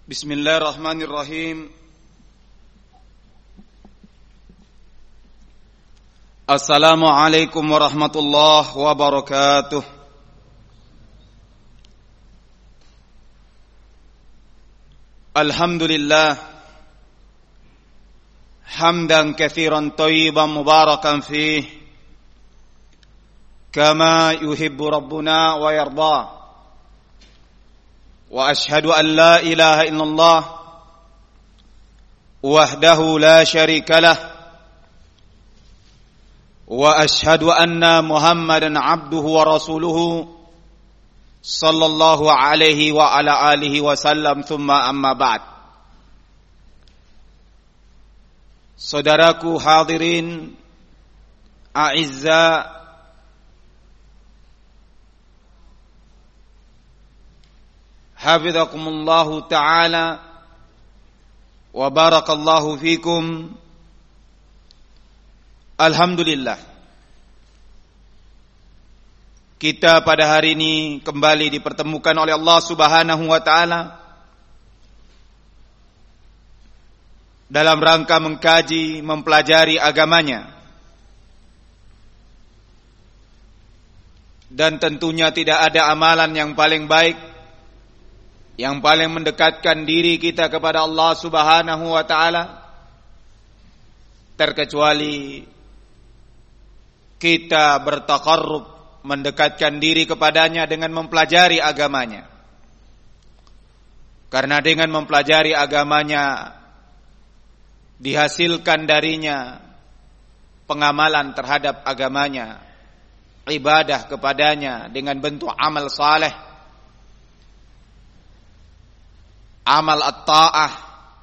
Bismillahirrahmanirrahim. Assalamualaikum warahmatullahi wabarakatuh. Alhamdulillah hamdan katsiran thayyiban mubarakan fih kama yuhibbu rabbuna wa yarda. Wa ashhadu an la ilaha illallah wahdahu la syarika lah wa ashhadu anna Muhammadan abduhu wa rasuluhu sallallahu alaihi wa ala alihi wasallam, thumma amma ba'd. Saudaraku hadirin a'izza, hafizakumullahu ta'ala wa barakallahu fikum. Alhamdulillah, kita pada hari ini kembali dipertemukan oleh Allah Subhanahu wa ta'ala dalam rangka mengkaji, mempelajari agamanya. Dan tentunya tidak ada amalan yang paling baik, yang paling mendekatkan diri kita kepada Allah Subhanahu wa ta'ala, terkecuali kita bertaqarrub, mendekatkan diri kepadanya dengan mempelajari agamanya. Karena dengan mempelajari agamanya dihasilkan darinya pengamalan terhadap agamanya, ibadah kepadanya dengan bentuk amal saleh, amal at-ta'ah.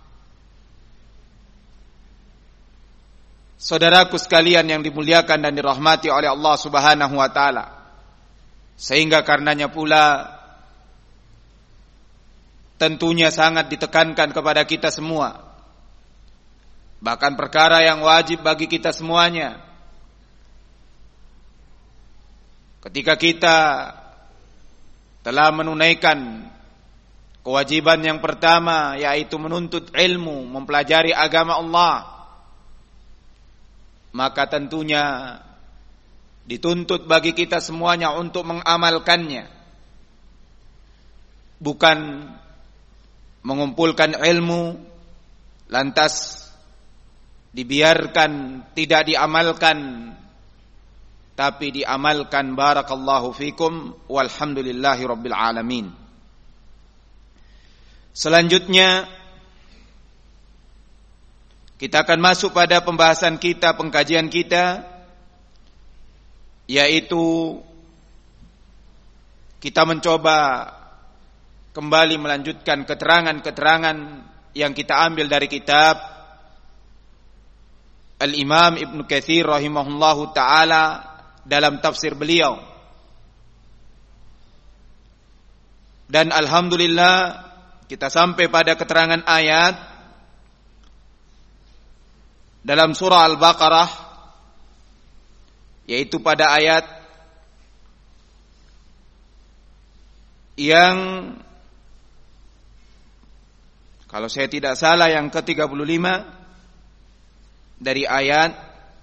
Saudaraku sekalian yang dimuliakan dan dirahmati oleh Allah Subhanahu wa ta'ala, sehingga karenanya pula tentunya sangat ditekankan kepada kita semua, bahkan perkara yang wajib bagi kita semuanya, ketika kita telah menunaikan kewajiban yang pertama, yaitu menuntut ilmu, mempelajari agama Allah, maka tentunya dituntut bagi kita semuanya untuk mengamalkannya, bukan mengumpulkan ilmu lantas dibiarkan tidak diamalkan, tapi diamalkan. Barakallahu fikum walhamdulillahi rabbil alamin. Selanjutnya kita akan masuk pada pembahasan kita, pengkajian kita, yaitu kita mencoba kembali melanjutkan keterangan-keterangan yang kita ambil dari kitab Al-Imam Ibnu Katsir rahimahullahu ta'ala dalam tafsir beliau. Dan alhamdulillah kita sampai pada keterangan ayat dalam surah Al-Baqarah, yaitu pada ayat yang, kalau saya tidak salah, yang ke-35 dari ayat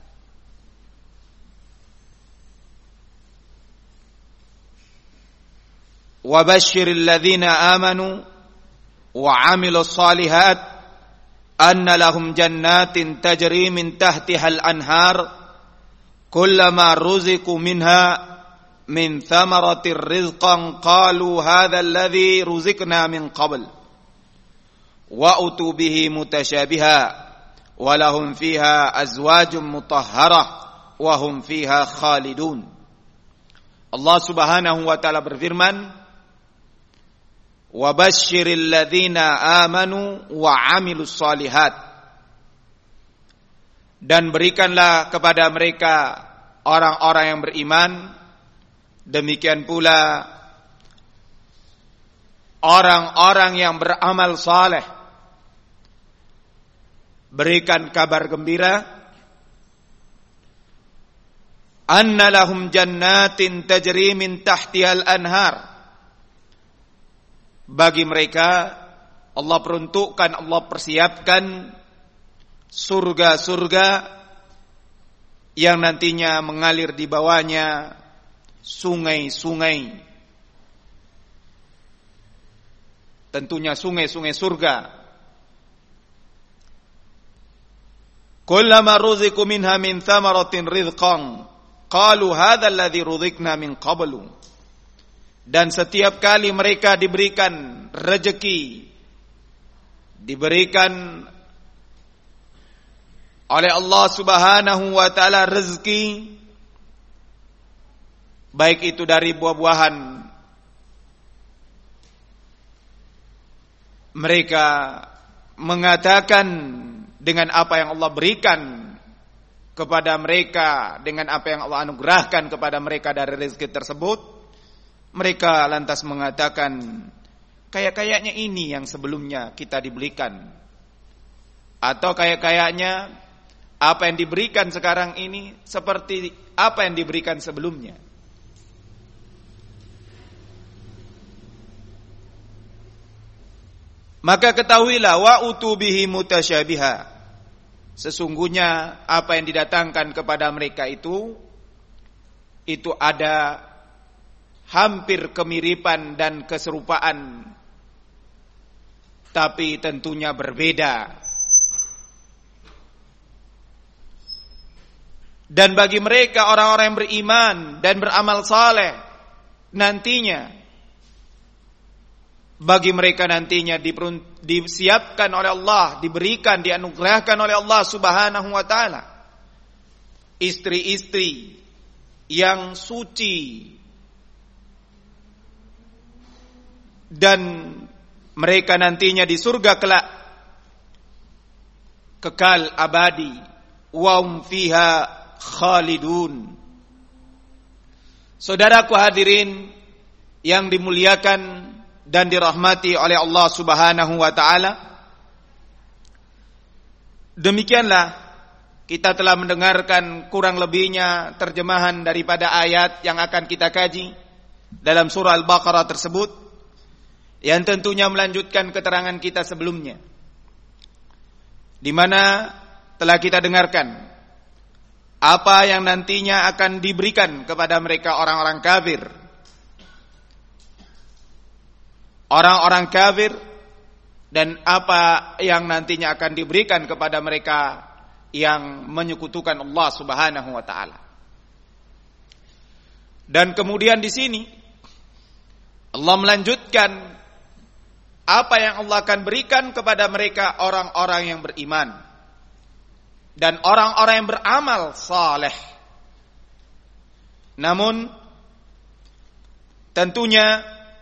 wa basyiril ladzina amanu wa 'amilus shalihat anna lahum jannatin tajri min tahtihal anhar kullama ruziqu minha min thamaratir rizqan qalu hadha alladhi ruziqna min qabl wa utu bihi mutasyabiha wa lahum fiha azwajun mutahharah wa hum fiha khalidun. Allah Subhanahu wa ta'ala berfirman, wa basyiril ladzina amanu wa 'amilus shalihat, dan berikanlah kepada mereka orang-orang yang beriman, demikian pula orang-orang yang beramal saleh. Berikan kabar gembira, anna lahum jannatin tajri min tahtihal anhar, bagi mereka Allah peruntukkan, Allah persiapkan surga-surga yang nantinya mengalir di bawahnya sungai-sungai. Tentunya sungai-sungai surga. Kullama ruziqu minha min thamaratin rizqan qalu hadha alladhi ruziqna min qablu. Dan setiap kali mereka diberikan rezeki, diberikan oleh Allah Subhanahu wa taala rezeki, baik itu dari buah-buahan, mereka mengatakan dengan apa yang Allah berikan kepada mereka, dengan apa yang Allah anugerahkan kepada mereka dari rezeki tersebut, mereka lantas mengatakan, kayak-kayaknya ini yang sebelumnya kita diberikan, atau kayak-kayaknya apa yang diberikan sekarang ini seperti apa yang diberikan sebelumnya. Maka ketahuilah wa utubihi mutasyabiha. Sesungguhnya apa yang didatangkan kepada mereka itu ada hampir kemiripan dan keserupaan, tapi tentunya berbeda. Dan bagi mereka orang-orang yang beriman dan beramal saleh, nantinya bagi mereka nantinya disiapkan oleh Allah, diberikan, dianugerahkan oleh Allah Subhanahu wa taala istri-istri yang suci, dan mereka nantinya di surga kelak kekal abadi, wa hum fiha khalidun. Saudaraku hadirin yang dimuliakan dan dirahmati oleh Allah Subhanahu wa taala, demikianlah kita telah mendengarkan kurang lebihnya terjemahan daripada ayat yang akan kita kaji dalam surah Al-Baqarah tersebut, yang tentunya melanjutkan keterangan kita sebelumnya, di mana telah kita dengarkan apa yang nantinya akan diberikan kepada mereka orang-orang kafir. Orang-orang kafir, dan apa yang nantinya akan diberikan kepada mereka yang menyekutukan Allah Subhanahu wa taala. Dan kemudian di sini Allah melanjutkan apa yang Allah akan berikan kepada mereka orang-orang yang beriman dan orang-orang yang beramal saleh. Namun tentunya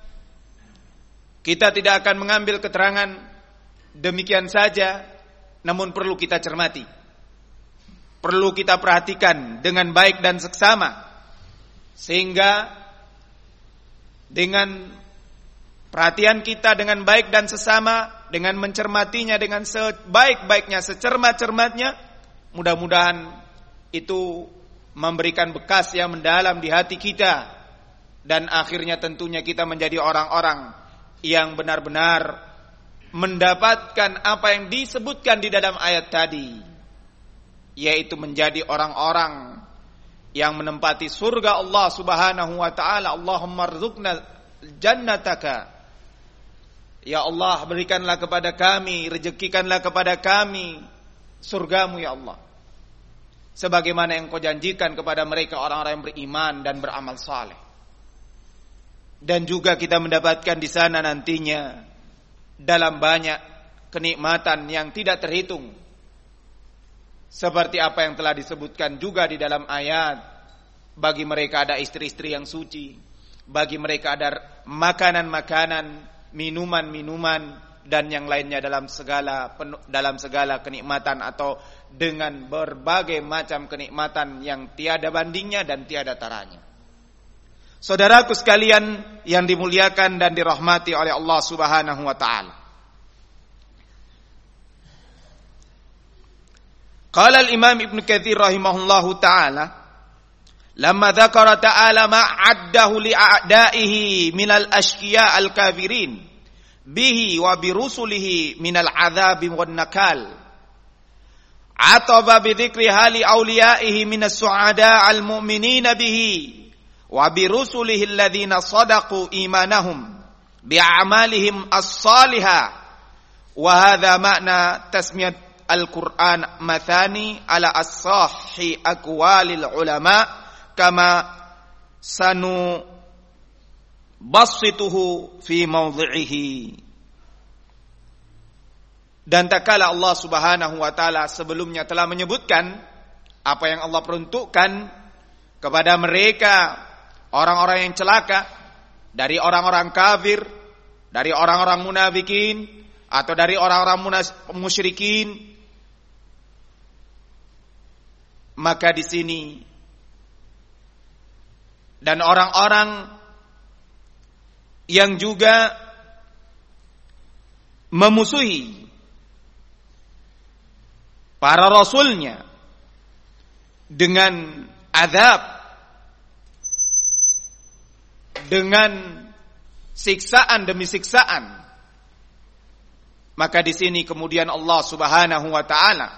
kita tidak akan mengambil keterangan demikian saja, namun perlu kita cermati, perlu kita perhatikan dengan baik dan seksama, sehingga dengan perhatian kita dengan baik dan sesama, dengan mencermatinya dengan sebaik-baiknya, secermat-cermatnya, mudah-mudahan itu memberikan bekas yang mendalam di hati kita, dan akhirnya tentunya kita menjadi orang-orang yang benar-benar mendapatkan apa yang disebutkan di dalam ayat tadi, yaitu menjadi orang-orang yang menempati surga Allah Subhanahu wa taala. Allahumma rzuqna jannataka, ya Allah, berikanlah kepada kami, rezekikanlah kepada kami surgamu ya Allah, sebagaimana yang kau janjikan kepada mereka orang-orang yang beriman dan beramal saleh. Dan juga kita mendapatkan di sana nantinya dalam banyak kenikmatan yang tidak terhitung, seperti apa yang telah disebutkan juga di dalam ayat. Bagi mereka ada istri-istri yang suci, bagi mereka ada makanan-makanan, minuman-minuman, dan yang lainnya dalam segala kenikmatan, atau dengan berbagai macam kenikmatan yang tiada bandingnya dan tiada taranya. Saudaraku sekalian yang dimuliakan dan dirahmati oleh Allah Subhanahu wa taala, qala al-Imam Ibnu Katsir rahimahullahu taala, lamma dzakara ta'ala ma 'addahu li'a'da'ihi minal ashqiya al-kafirin bihi wa bi rusulihi minal adzabi wan nakal. Ataba bi dzikri hali awliyaihi minas su'ada al mu'minina bihi wa bi rusulihi alladhina sadaqu imanahum bi a'malihim as-salihah. Wa hadha makna tasmiyat al-Qur'an mathani ala as-sahhi aqwalil ulama kama sanu basituhu fi mawdhi'ihi. Dan tak kala Allah Subhanahu wa taala sebelumnya telah menyebutkan apa yang Allah peruntukkan kepada mereka orang-orang yang celaka dari orang-orang kafir, dari orang-orang munafikin atau dari orang-orang musyrikin, maka di sini dan orang-orang yang juga memusuhi para rasulnya dengan azab, dengan siksaan demi siksaan, maka di sini kemudian Allah Subhanahu wa taala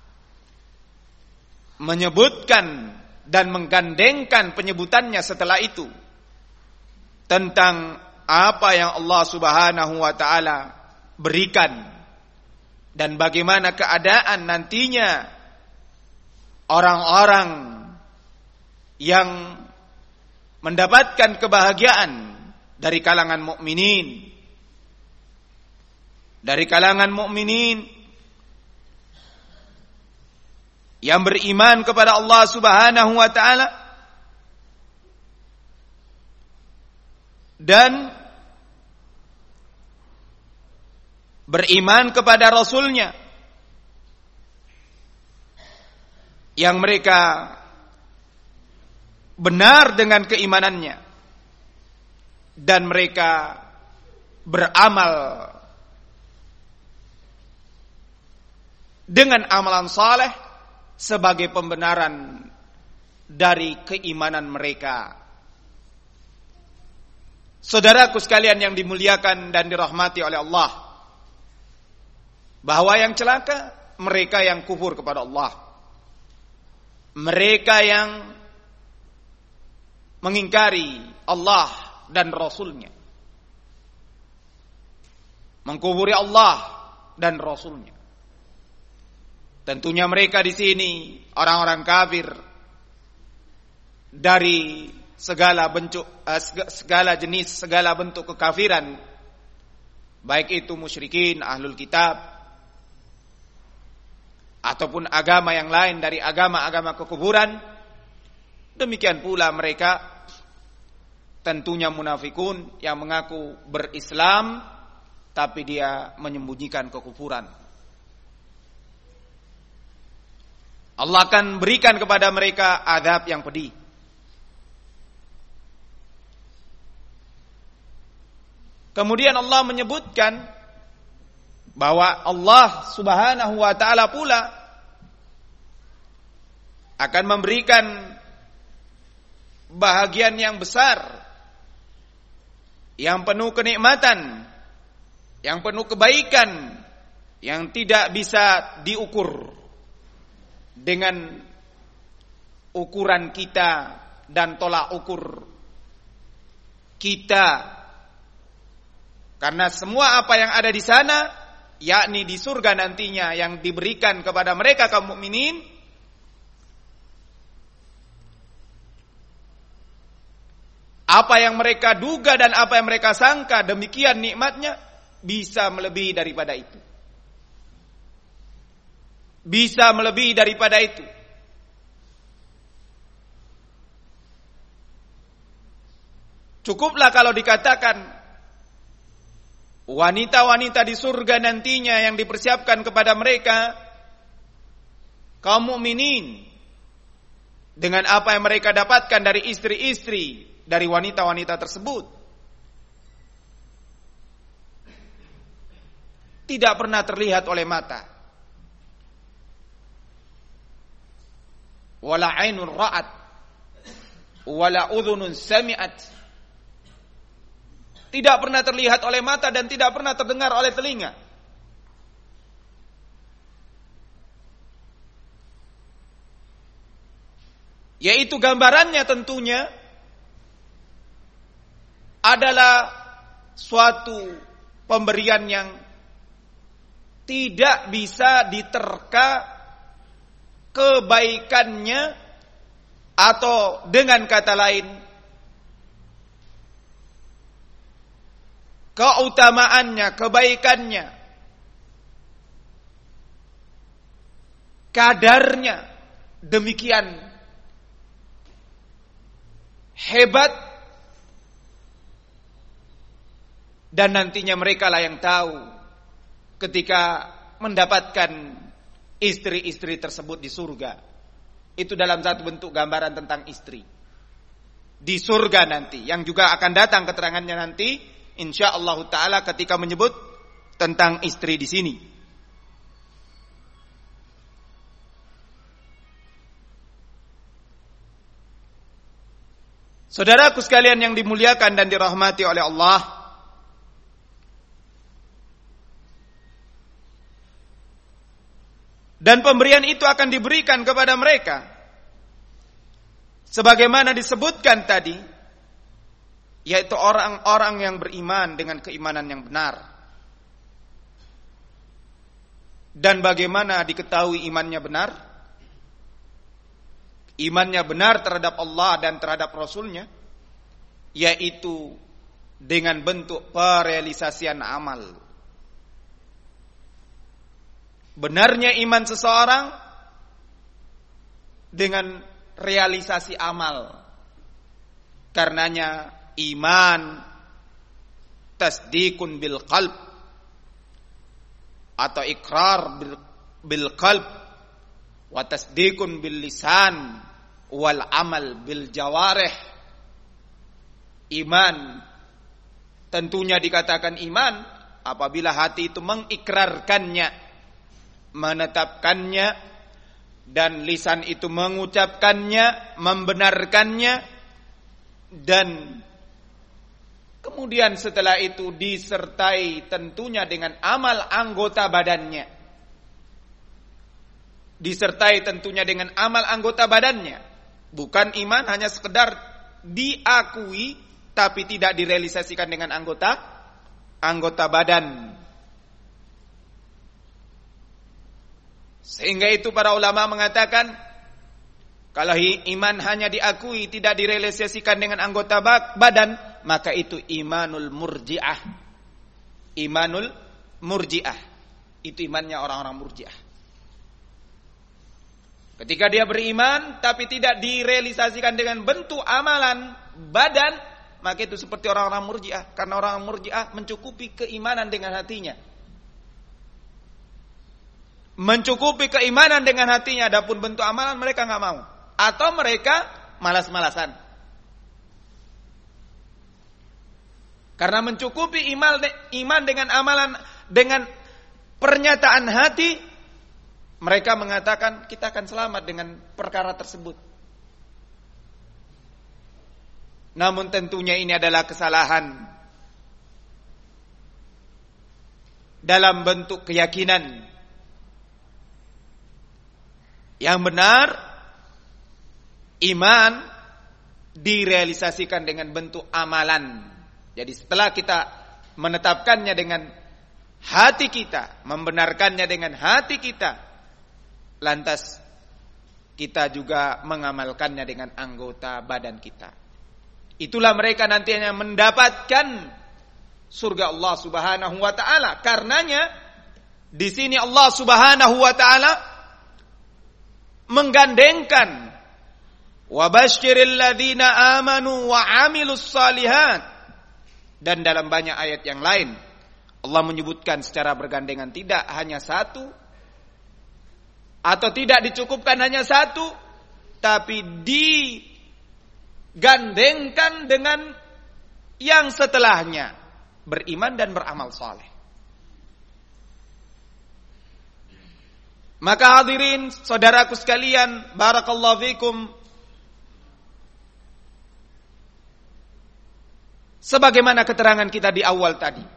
menyebutkan dan menggandengkan penyebutannya setelah itu tentang apa yang Allah Subhanahu wa taala berikan dan bagaimana keadaan nantinya orang-orang yang mendapatkan kebahagiaan dari kalangan mukminin, dari kalangan mukminin yang beriman kepada Allah Subhanahu wa taala dan beriman kepada Rasulnya yang mereka benar dengan keimanannya dan mereka beramal dengan amalan saleh sebagai pembenaran dari keimanan mereka. Saudaraku sekalian yang dimuliakan dan dirahmati oleh Allah, bahwa yang celaka mereka yang kufur kepada Allah, mereka yang mengingkari Allah dan Rasulnya, mengkufuri Allah dan Rasulnya. Tentunya mereka di sini orang-orang kafir dari segala jenis, segala bentuk kekafiran, baik itu musyrikin, ahlul kitab, ataupun agama yang lain dari agama-agama kekufuran. Demikian pula mereka tentunya munafikun yang mengaku berislam tapi dia menyembunyikan kekufuran. Allah akan berikan kepada mereka azab yang pedih. Kemudian Allah menyebutkan bahwa Allah Subhanahu wa taala pula akan memberikan bahagian yang besar, yang penuh kenikmatan, yang penuh kebaikan, yang tidak bisa diukur dengan ukuran kita dan tolak ukur kita. Karena semua apa yang ada di sana, yakni di surga nantinya yang diberikan kepada mereka kaum mukminin, apa yang mereka duga dan apa yang mereka sangka demikian nikmatnya, bisa melebihi daripada itu. Bisa melebihi daripada itu. Cukuplah kalau dikatakan wanita-wanita di surga nantinya yang dipersiapkan kepada mereka kaum mukminin dengan apa yang mereka dapatkan dari istri-istri dari wanita-wanita tersebut, tidak pernah terlihat oleh mata. Wala ainun ra'at wala udhunun sami'at. tidak pernah terlihat oleh mata dan tidak pernah terdengar oleh telinga. Yaitu gambarannya tentunya adalah suatu pemberian yang tidak bisa diterka kebaikannya, atau dengan kata lain keutamaannya, kebaikannya, kadarnya demikian hebat, dan nantinya mereka lah yang tahu ketika mendapatkan istri-istri tersebut di surga. Itu dalam satu bentuk gambaran tentang istri di surga nanti, yang juga akan datang keterangannya nanti insyaallah taala ketika menyebut tentang istri di sini. Saudaraku sekalian yang dimuliakan dan dirahmati oleh Allah, dan pemberian itu akan diberikan kepada mereka sebagaimana disebutkan tadi, yaitu orang-orang yang beriman dengan keimanan yang benar. Dan bagaimana diketahui imannya benar? Imannya benar terhadap Allah dan terhadap Rasulnya, yaitu dengan bentuk perealisasian amal. Benarnya iman seseorang dengan realisasi amal. Karenanya iman tasdikun bil qalb atau ikrar bil qalb, wa tasdikun bil lisan wal amal bil jawarih. Iman tentunya dikatakan iman apabila hati itu mengikrarkannya, menetapkannya, dan lisan itu mengucapkannya, membenarkannya, dan kemudian setelah itu disertai tentunya dengan amal anggota badannya. Disertai tentunya dengan amal anggota badannya. Bukan iman hanya sekedar diakui tapi tidak direalisasikan dengan anggota badan. Sehingga itu para ulama mengatakan, kalau iman hanya diakui tidak direalisasikan dengan anggota badan, maka itu imanul murji'ah. Imanul murji'ah. Itu imannya orang-orang murji'ah. Ketika dia beriman tapi tidak direalisasikan dengan bentuk amalan badan, maka itu seperti orang-orang murji'ah. Karena orang-orang murji'ah mencukupi keimanan dengan hatinya. Mencukupi keimanan dengan hatinya, adapun bentuk amalan mereka enggak mau, atau mereka malas-malasan. Karena mencukupi iman dengan amalan, dengan pernyataan hati, mereka mengatakan kita akan selamat dengan perkara tersebut. Namun tentunya ini adalah kesalahan dalam bentuk keyakinan. Yang benar, iman direalisasikan dengan bentuk amalan. Jadi setelah kita menetapkannya dengan hati kita, membenarkannya dengan hati kita, lantas kita juga mengamalkannya dengan anggota badan kita. Itulah mereka nantinya mendapatkan surga Allah Subhanahu wa taala. Karenanya di sini Allah Subhanahu wa taala menggandengkan wa basyiril ladzina amanu wa amilus shalihat, dan dalam banyak ayat yang lain Allah menyebutkan secara bergandengan, tidak hanya satu atau tidak dicukupkan hanya satu, tapi digandengkan dengan yang setelahnya, beriman dan beramal saleh. Maka hadirin saudaraku sekalian, barakallahu fikum, Sebagaimana keterangan kita di awal tadi,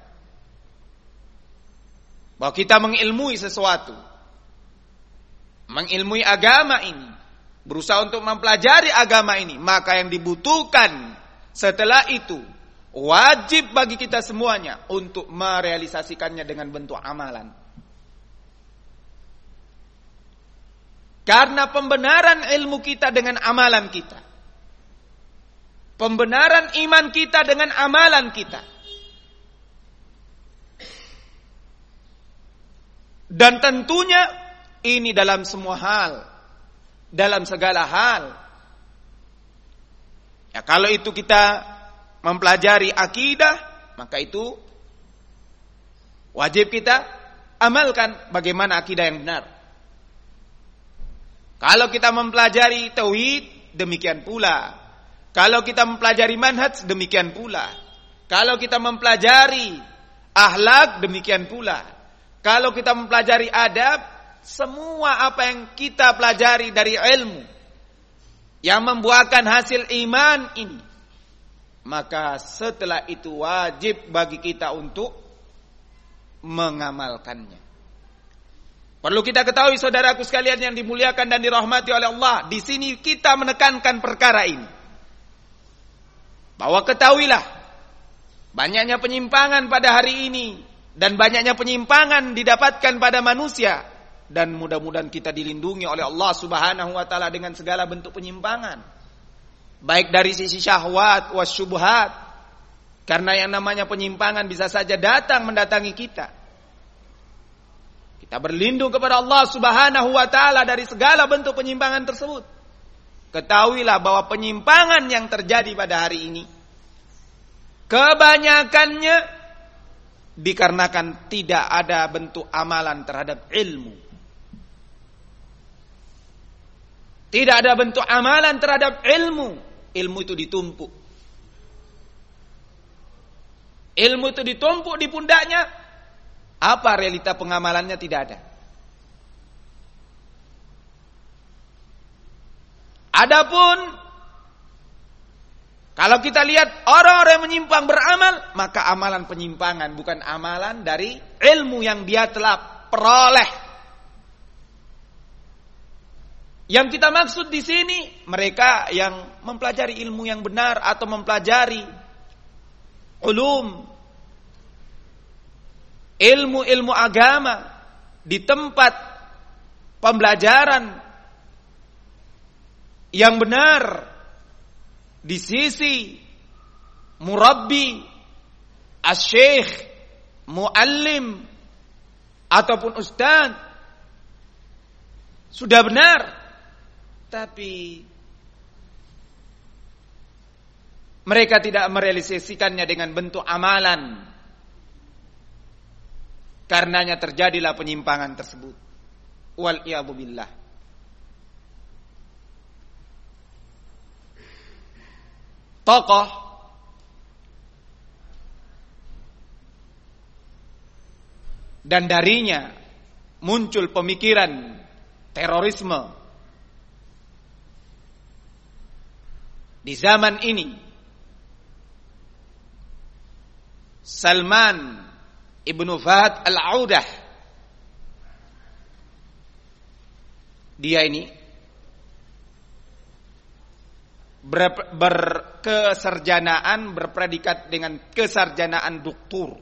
bahwa kita mengilmui sesuatu, mengilmui agama ini, berusaha untuk mempelajari agama ini, maka yang dibutuhkan setelah itu wajib bagi kita semuanya untuk merealisasikannya dengan bentuk amalan. Karena pembenaran ilmu kita dengan amalan kita, pembenaran iman kita dengan amalan kita, dan tentunya ini dalam semua hal, dalam segala hal. Ya, kalau itu kita mempelajari akidah, maka itu wajib kita amalkan bagaimana akidah yang benar. Kalau kita mempelajari tauhid, demikian pula. Kalau kita mempelajari manhaj, demikian pula. Kalau kita mempelajari akhlak, demikian pula. Kalau kita mempelajari adab, semua apa yang kita pelajari dari ilmu yang membuahkan hasil iman ini, maka setelah itu wajib bagi kita untuk mengamalkannya. Perlu kita ketahui saudaraku sekalian yang dimuliakan dan dirahmati oleh Allah, di sini kita menekankan perkara ini. Bahwa ketahuilah, banyaknya penyimpangan pada hari ini dan banyaknya penyimpangan didapatkan pada manusia, dan mudah-mudahan kita dilindungi oleh Allah Subhanahu wa taala dengan segala bentuk penyimpangan, baik dari sisi syahwat wasyubhat, karena yang namanya penyimpangan bisa saja datang mendatangi kita. Kita berlindung kepada Allah Subhanahu wa taala dari segala bentuk penyimpangan tersebut. Ketahuilah bahwa penyimpangan yang terjadi pada hari ini kebanyakannya dikarenakan tidak ada bentuk amalan terhadap ilmu. Tidak ada bentuk amalan terhadap ilmu. Ilmu itu ditumpuk. Ilmu itu ditumpuk di pundaknya. Apa realita pengamalannya? Tidak ada. Adapun kalau kita lihat orang-orang yang menyimpang beramal, maka amalan penyimpangan, bukan amalan dari ilmu yang dia telah peroleh. Yang kita maksud di sini mereka yang mempelajari ilmu yang benar atau mempelajari ulum, ilmu-ilmu agama di tempat pembelajaran yang benar, di sisi murabbi, asy-syekh, muallim ataupun ustaz, sudah benar, tapi mereka tidak merealisasikannya dengan bentuk amalan. Karenanya terjadilah penyimpangan tersebut. Wal iyadu billah. Tokoh dan darinya muncul pemikiran terorisme di zaman ini, Salman Ibnu Fahd Al-Audah, dia ini berkesarjanaan, berpredikat dengan kesarjanaan doktor.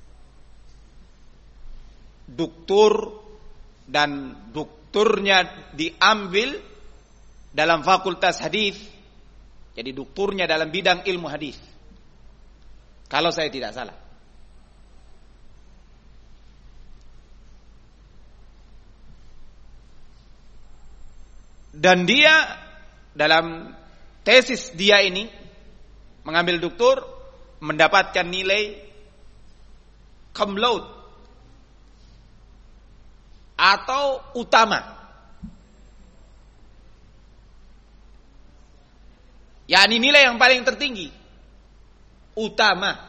Doktor dan doktornya diambil dalam fakultas hadis. Jadi doktornya dalam bidang ilmu hadis, kalau saya tidak salah. Dan dia dalam tesis dia ini mengambil doktor, mendapatkan nilai cum laude atau utama, yakni nilai yang paling tertinggi, utama.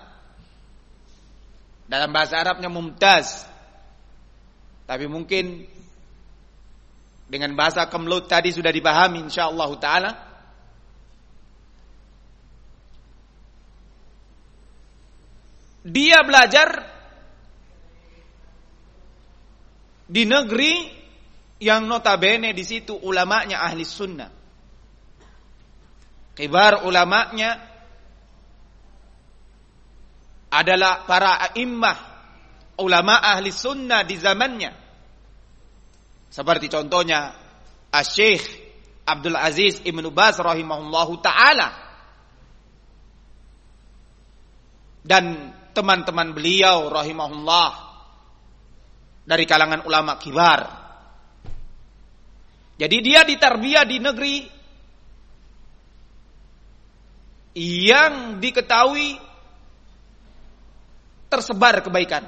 Dalam bahasa Arabnya mumtaz, tapi mungkin dengan bahasa cum laude tadi sudah dipahami insyaallah taala. dia belajar di negeri yang notabene di situ ulamanya ahli sunnah. Kibar ulamanya adalah para a'immah, ulama ahli sunnah di zamannya. Seperti contohnya Asy-Syaikh Abdul Aziz Ibnu Baz rahimahullahu ta'ala. Dan teman-teman beliau rahimahullah dari kalangan ulama kibar. Jadi dia ditarbiyah di negeri yang diketahui tersebar kebaikan.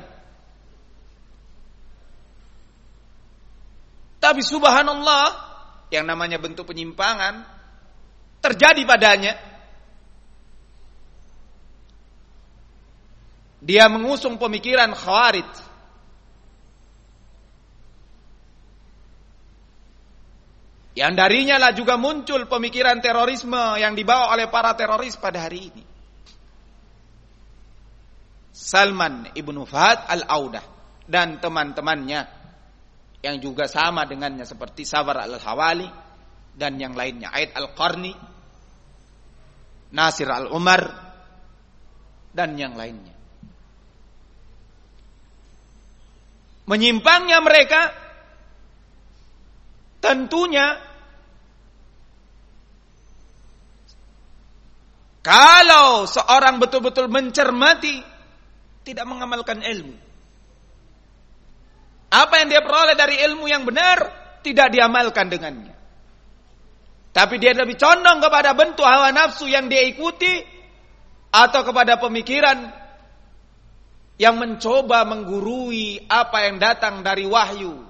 Tapi subhanallah, yang namanya bentuk penyimpangan terjadi padanya. Dia mengusung pemikiran Khawarij. Yang darinya lah juga muncul pemikiran terorisme yang dibawa oleh para teroris pada hari ini. Salman Ibnu Fahad Al-Audah dan teman-temannya yang juga sama dengannya seperti Safar Al-Hawali dan yang lainnya, Aid Al-Qarni, Nasir Al-Umar dan yang lainnya. Menyimpangnya mereka tentunya kalau seorang betul-betul mencermati, tidak mengamalkan ilmu. Apa yang dia peroleh dari ilmu yang benar tidak diamalkan dengannya. Tapi dia lebih condong kepada bentuk hawa nafsu yang dia ikuti atau kepada pemikiran yang mencoba menggurui apa yang datang dari wahyu.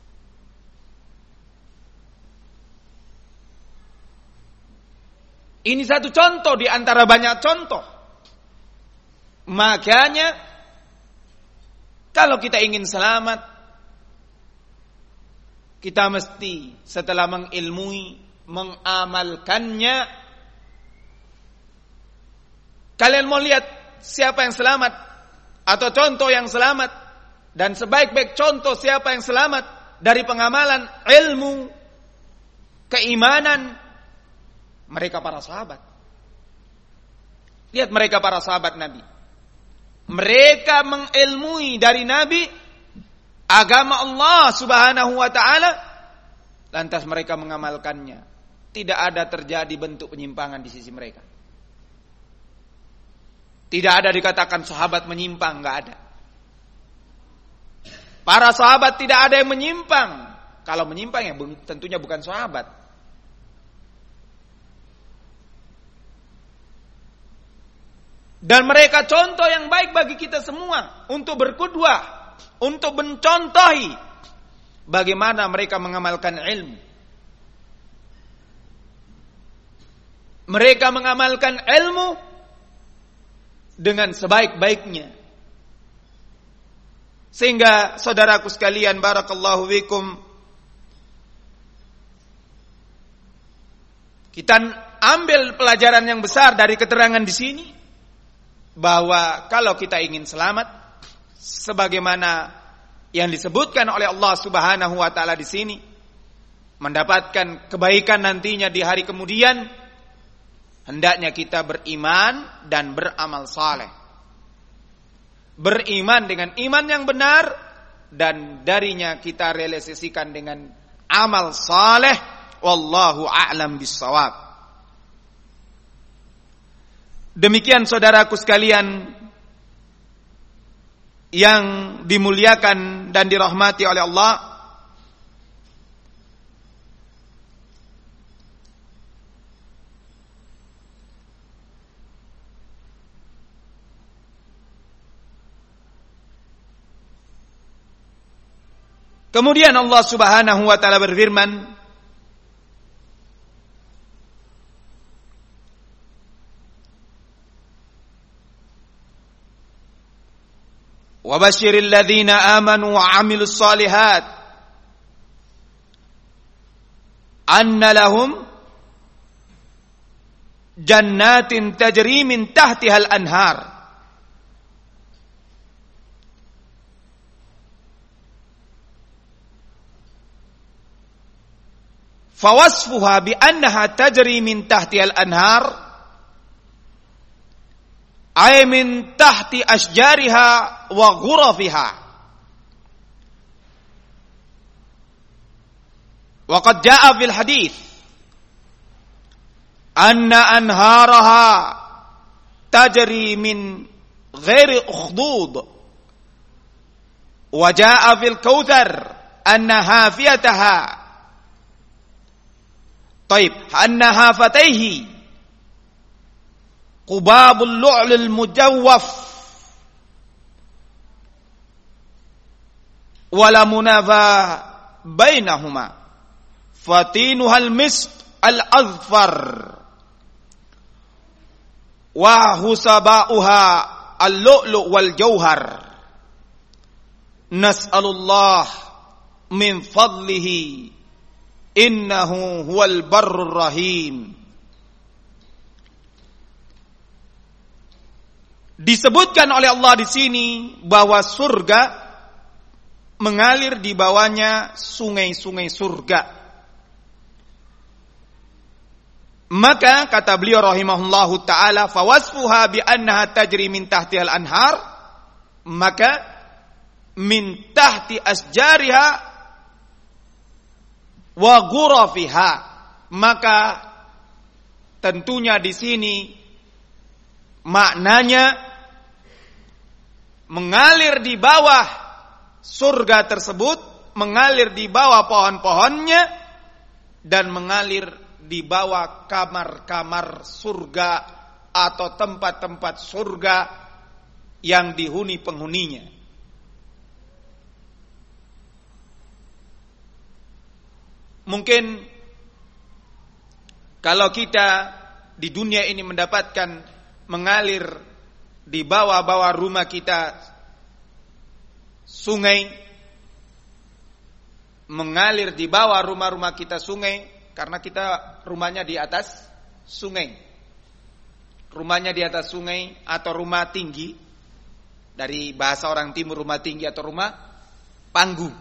Ini satu contoh di antara banyak contoh. Makanya kalau kita ingin selamat, kita mesti setelah mengilmui, mengamalkannya. Kalian mau lihat siapa yang selamat atau contoh yang selamat, dan sebaik-baik contoh siapa yang selamat dari pengamalan ilmu, keimanan, mereka para sahabat. Lihat mereka para sahabat Nabi. Mereka mengilmui dari Nabi agama Allah Subhanahu wa ta'ala, lantas mereka mengamalkannya. Tidak ada terjadi bentuk penyimpangan di sisi mereka. Tidak ada dikatakan sahabat menyimpang, enggak ada. Para sahabat tidak ada yang menyimpang. Kalau menyimpang ya tentunya bukan sahabat. Dan mereka contoh yang baik bagi kita semua untuk berqudwah, untuk mencontohi bagaimana mereka mengamalkan ilmu. Mereka mengamalkan ilmu dengan sebaik-baiknya. Sehingga saudaraku sekalian, barakallahu fikum, kita ambil pelajaran yang besar dari keterangan di sini, bahwa kalau kita ingin selamat, sebagaimana yang disebutkan oleh Allah Subhanahu wa taala di sini, mendapatkan kebaikan nantinya di hari kemudian, hendaknya kita beriman dan beramal saleh. Beriman dengan iman yang benar, dan darinya kita realisasikan dengan amal saleh. Wallahu a'lam bissawab. Demikian saudaraku sekalian yang dimuliakan dan dirahmati oleh Allah. Kemudian Allah Subhanahu wa taala berfirman, wa basyiril ladzina amanu wa 'amilus shalihat anna lahum jannatin tajri min tahtihal anhar Fawasfuha bi annaha tajri min tahti al-anhar ay min tahti asjariha wa ghurafiha. Wa qad jaa fil hadits anna anharaha tajri min ghairi ukhdud wa jaa fil kautsar anna hafiyataha taib anna hafataihi qubabul lu'lul mujawwaf wala munafa bainahuma fatinuhal misk al-azfar wa husabauha al-lu'lu' wal jauhar. Nas'alullah min fadlihi innahu huwal barrur rahim. Disebutkan oleh Allah di sini bahwa surga mengalir di bawahnya sungai-sungai surga. Maka kata beliau rahimahullahu ta'ala, fawasfuha bi annaha tajri min tahti al-anhar, maka min tahti asjariha wa ghurafiha, maka tentunya di sini maknanya mengalir di bawah surga tersebut, mengalir di bawah pohon-pohonnya, dan mengalir di bawah kamar-kamar surga atau tempat-tempat surga yang dihuni penghuninya. Mungkin kalau kita di dunia ini mendapatkan mengalir di bawah-bawah rumah kita sungai, mengalir di bawah rumah-rumah kita sungai, karena kita rumahnya di atas sungai. Rumahnya di atas sungai atau rumah tinggi, dari bahasa orang timur rumah tinggi atau rumah panggung.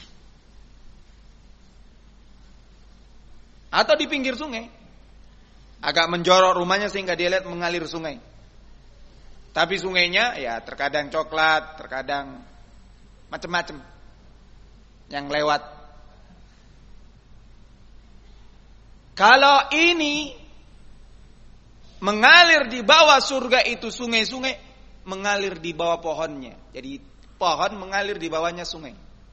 Atau di pinggir sungai, agak menjorok rumahnya sehingga dia lihat mengalir sungai. Tapi sungainya ya terkadang coklat, terkadang macam-macam yang lewat. Kalau ini mengalir di bawah surga itu sungai-sungai, mengalir di bawah pohonnya. Jadi pohon mengalir di bawahnya sungai.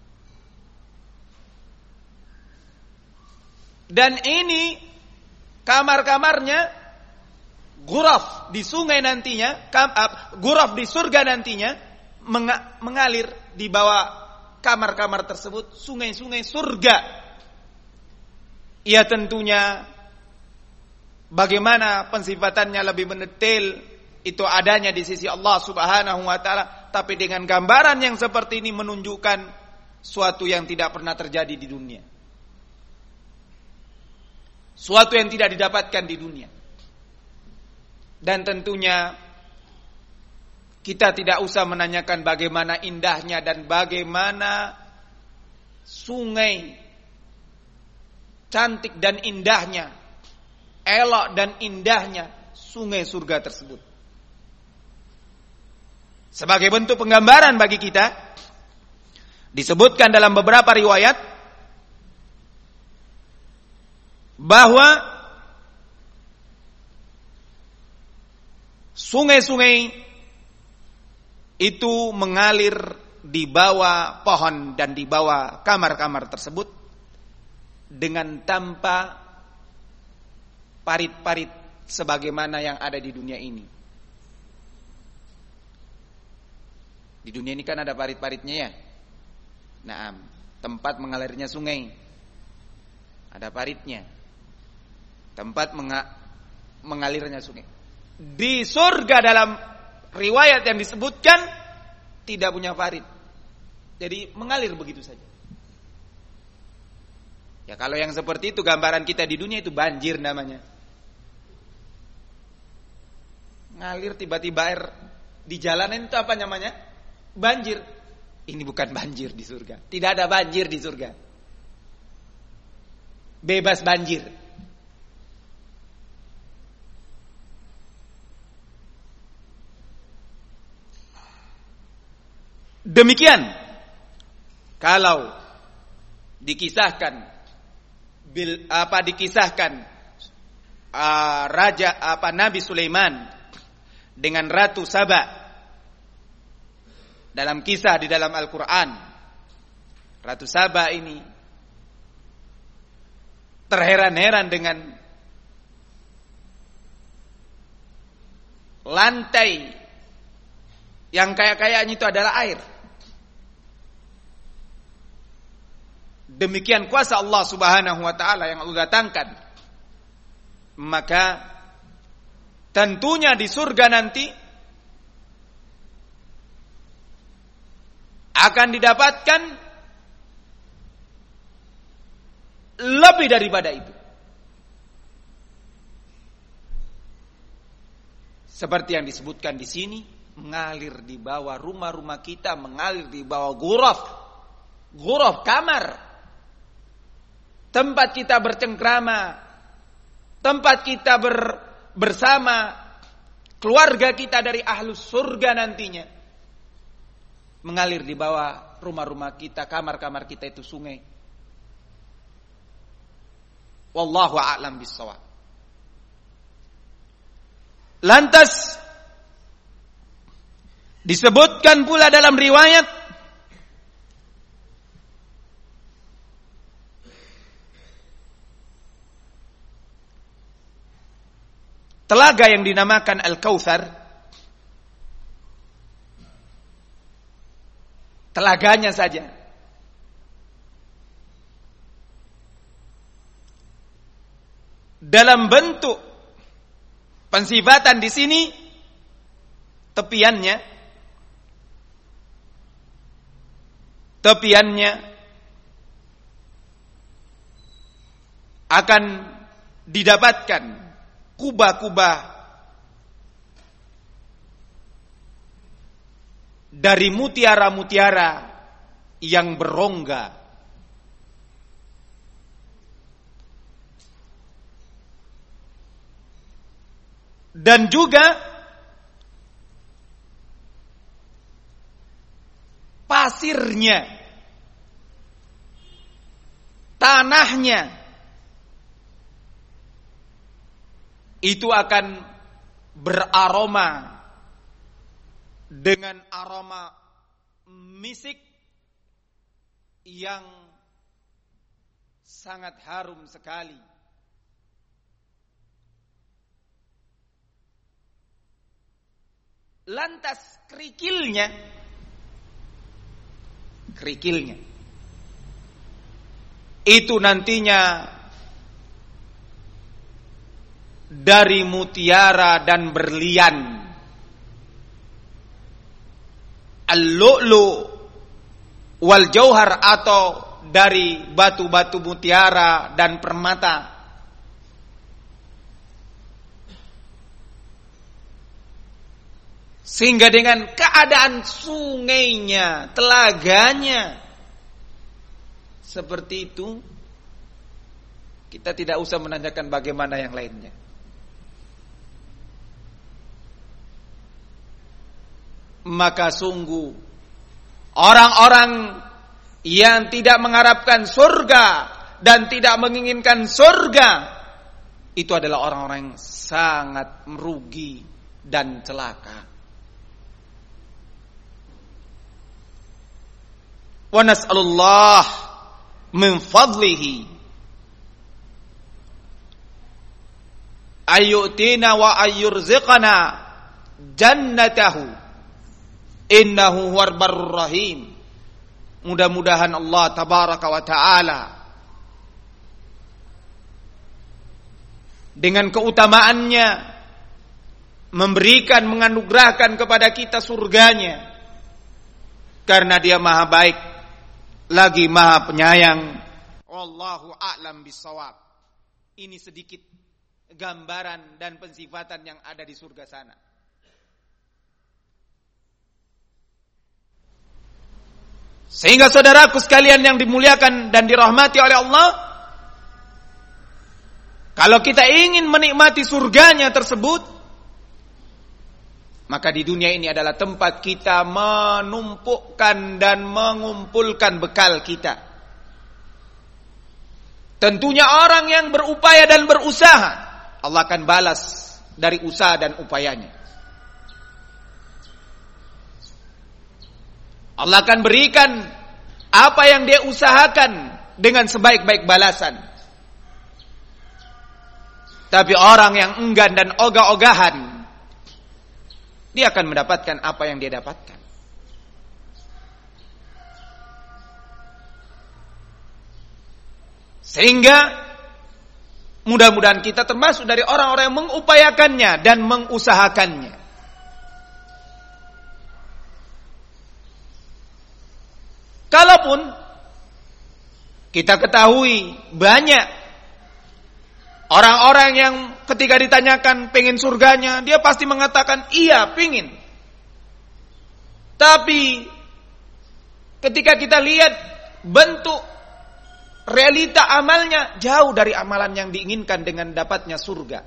Dan ini kamar-kamarnya ghuraf di sungai nantinya, ghuraf di surga nantinya mengalir di bawah kamar-kamar tersebut, sungai-sungai surga. Ya tentunya bagaimana pensifatannya lebih mendetail itu adanya di sisi Allah Subhanahu wa taala, tapi dengan gambaran yang seperti ini menunjukkan suatu yang tidak pernah terjadi di dunia. Suatu yang tidak didapatkan di dunia. Dan tentunya kita tidak usah menanyakan bagaimana indahnya dan bagaimana sungai cantik dan indahnya, elok dan indahnya sungai surga tersebut. Sebagai bentuk penggambaran bagi kita, disebutkan dalam beberapa riwayat bahwa sungai-sungai itu mengalir di bawah pohon dan di bawah kamar-kamar tersebut dengan tanpa parit-parit sebagaimana yang ada di dunia ini. Di dunia ini kan ada parit-paritnya ya. Nah, tempat mengalirnya sungai ada paritnya. Tempat mengalirnya sungai. Di surga dalam riwayat yang disebutkan tidak punya parit. Jadi mengalir begitu saja. Ya kalau yang seperti itu gambaran kita di dunia itu banjir namanya. Ngalir tiba-tiba air di jalanan itu apa namanya? Banjir. Ini bukan banjir di surga. Tidak ada banjir di surga. bebas banjir. Demikian kalau dikisahkan Nabi Sulaiman dengan Ratu Saba dalam kisah di dalam Al-Qur'an. Ratu Saba ini terheran-heran dengan lantai yang kayaknya itu adalah air. Demikian kuasa Allah Subhanahu wa taala yang Allah datangkan. Maka tentunya di surga nanti akan didapatkan lebih daripada itu. Seperti yang disebutkan di sini, mengalir di bawah rumah-rumah kita, mengalir di bawah ghuraf kamar. Tempat kita bercengkrama, tempat kita bersama keluarga kita dari ahlus surga nantinya. Mengalir di bawah rumah-rumah kita, kamar-kamar kita itu sungai. Wallahu a'lam bissawab. Lantas disebutkan pula dalam riwayat telaga yang dinamakan Al-Kautsar, telaganya saja dalam bentuk pensifatan di sini, tepiannya akan didapatkan kubah-kubah dari mutiara-mutiara yang berongga. Dan juga pasirnya, tanahnya itu akan beraroma dengan aroma misik yang sangat harum sekali. Lantas kerikilnya itu nantinya dari mutiara dan berlian, al-lu'lu wal jauhar, atau dari batu-batu mutiara dan permata. Sehingga dengan keadaan sungainya, telaganya seperti itu, kita tidak usah menanyakan bagaimana yang lainnya. Maka sungguh orang-orang yang tidak mengharapkan surga dan tidak menginginkan surga, itu adalah orang-orang yang sangat merugi dan celaka. Wa nas'alullah min fadlihi ayyutina wa ayyurziqana jannatahu innahu huwal barrur rahim. Mudah-mudahan Allah tabaraka wa ta'ala dengan keutamaannya memberikan, menganugerahkan kepada kita surganya, karena dia maha baik lagi maha penyayang. Wallahu a'lam bissawab. Ini sedikit gambaran dan pensifatan yang ada di surga sana. Sehingga saudaraku sekalian yang dimuliakan dan dirahmati oleh Allah, Kalau kita ingin menikmati surganya tersebut, maka di dunia ini adalah tempat kita menumpukkan dan mengumpulkan bekal kita. Tentunya orang yang berupaya dan berusaha, Allah akan balas dari usaha dan upayanya. Allah akan berikan apa yang dia usahakan dengan sebaik-baik balasan. Tapi orang yang enggan dan ogah-ogahan, dia akan mendapatkan apa yang dia dapatkan. Sehingga mudah-mudahan kita termasuk dari orang-orang yang mengupayakannya dan mengusahakannya. Kalaupun kita ketahui banyak orang-orang yang ketika ditanyakan pengen surganya, dia pasti mengatakan iya pengen. Tapi ketika kita lihat bentuk realita amalnya jauh dari amalan yang diinginkan dengan dapatnya surga.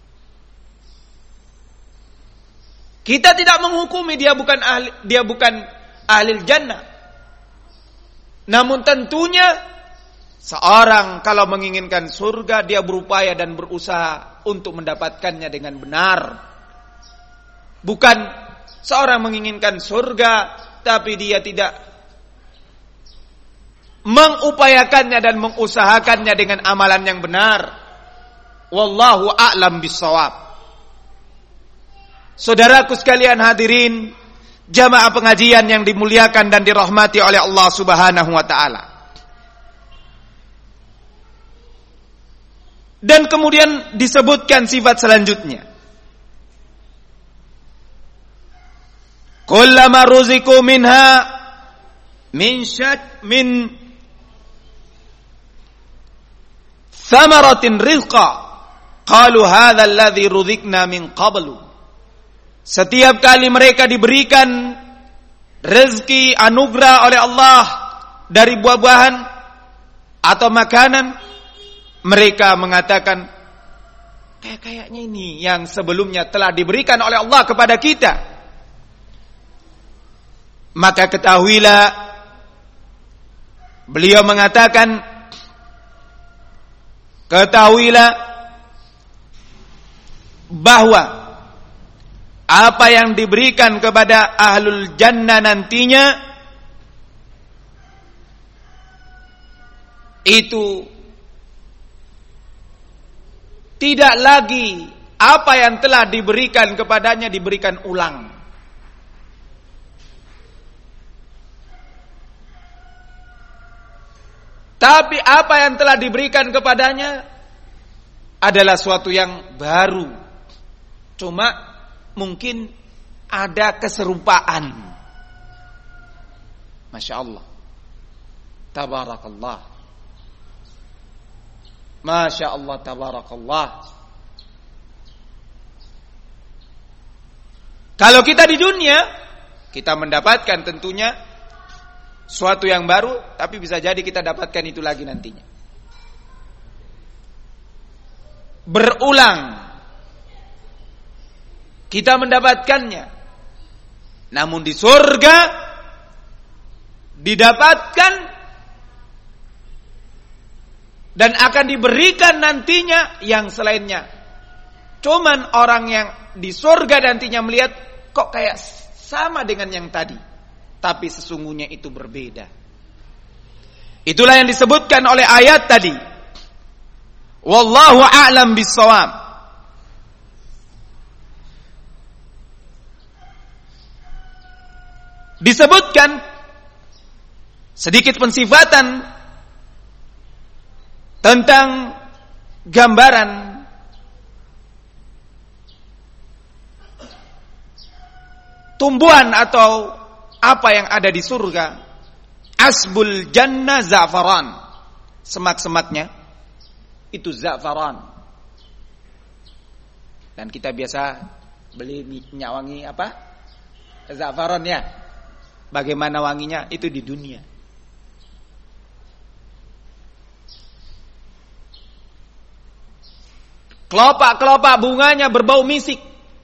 Kita tidak menghukumi dia bukan ahli jannah. Namun tentunya seorang kalau menginginkan surga, dia berupaya dan berusaha untuk mendapatkannya dengan benar. Bukan seorang menginginkan surga tapi dia tidak mengupayakannya dan mengusahakannya dengan amalan yang benar. Wallahu a'lam bissawab. Saudaraku sekalian hadirin, jamaah pengajian yang dimuliakan dan dirahmati oleh Allah Subhanahu wa taala. Dan kemudian disebutkan sifat selanjutnya. Kullama ruziku minha min thamaratin rizqa qalu hadza alladhi ruzikna min qablu. Setiap kali mereka diberikan rezeki anugerah oleh Allah dari buah-buahan atau makanan, mereka mengatakan kayaknya ini yang sebelumnya telah diberikan oleh Allah kepada kita. Maka ketahuilah, beliau mengatakan, ketahuilah bahwa apa yang diberikan kepada ahlul jannah nantinya itu tidak lagi apa yang telah diberikan kepadanya diberikan ulang. Tapi apa yang telah diberikan kepadanya adalah suatu yang baru. Cuma mungkin ada keserupaan. Masya Allah. Tabarakallah. Masya Allah, tabarakallah. Kalau kita di dunia, kita mendapatkan tentunya suatu yang baru, tapi bisa jadi kita dapatkan itu lagi nantinya. Berulang kita mendapatkannya. Namun di surga didapatkan dan akan diberikan nantinya yang selainnya. Cuman orang yang di surga nantinya melihat kok kayak sama dengan yang tadi, tapi sesungguhnya itu berbeda. Itulah yang disebutkan oleh ayat tadi. Wallahu a'lam bissawab. Disebutkan sedikit pensifatan tentang gambaran tumbuhan atau apa yang ada di surga. Asbul jannah za'faran. Semak-semaknya itu za'faran. Dan kita biasa beli minyak wangi apa? Za'faran ya. Bagaimana wanginya? Itu di dunia. Kelopak-kelopak bunganya berbau misik.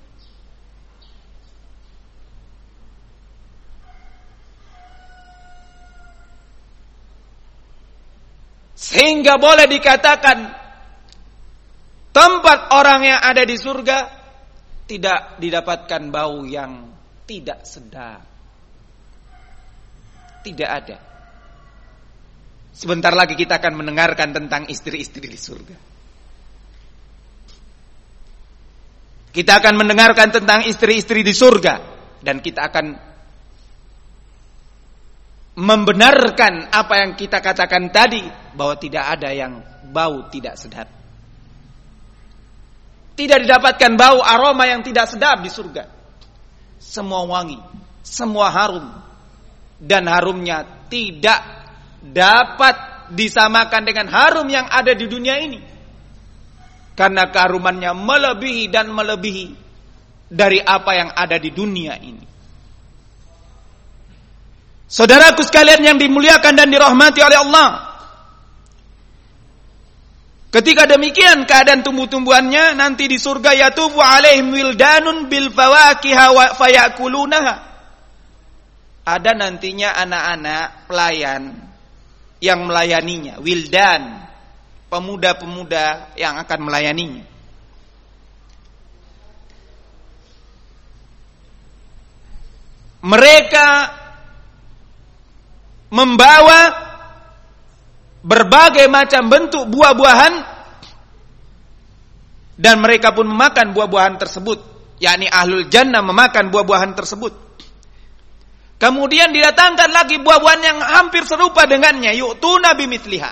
Sehingga boleh dikatakan tempat orang yang ada di surga tidak didapatkan bau yang tidak sedap. Tidak ada. Sebentar lagi kita akan mendengarkan tentang istri-istri di surga. Kita akan mendengarkan tentang istri-istri di surga. Dan kita akan membenarkan apa yang kita katakan tadi, bahwa tidak ada yang bau tidak sedap. Tidak didapatkan bau aroma yang tidak sedap di surga. Semua wangi, semua harum. Dan harumnya tidak dapat disamakan dengan harum yang ada di dunia ini. Karena keharumannya melebihi dan melebihi dari apa yang ada di dunia ini. Saudaraku sekalian yang dimuliakan dan dirahmati oleh Allah. Ketika demikian keadaan tumbuh-tumbuhannya, nanti di surga yatufu alaihim wildanun bil fawakiha wa fayakulunaha. Ada nantinya anak-anak pelayan yang melayaninya, wildan, pemuda-pemuda yang akan melayaninya. Mereka membawa berbagai macam bentuk buah-buahan dan mereka pun memakan buah-buahan tersebut, yakni ahlul jannah memakan buah-buahan tersebut. Kemudian didatangkan lagi buah-buahan yang hampir serupa dengannya, yu'tuna bimithliha.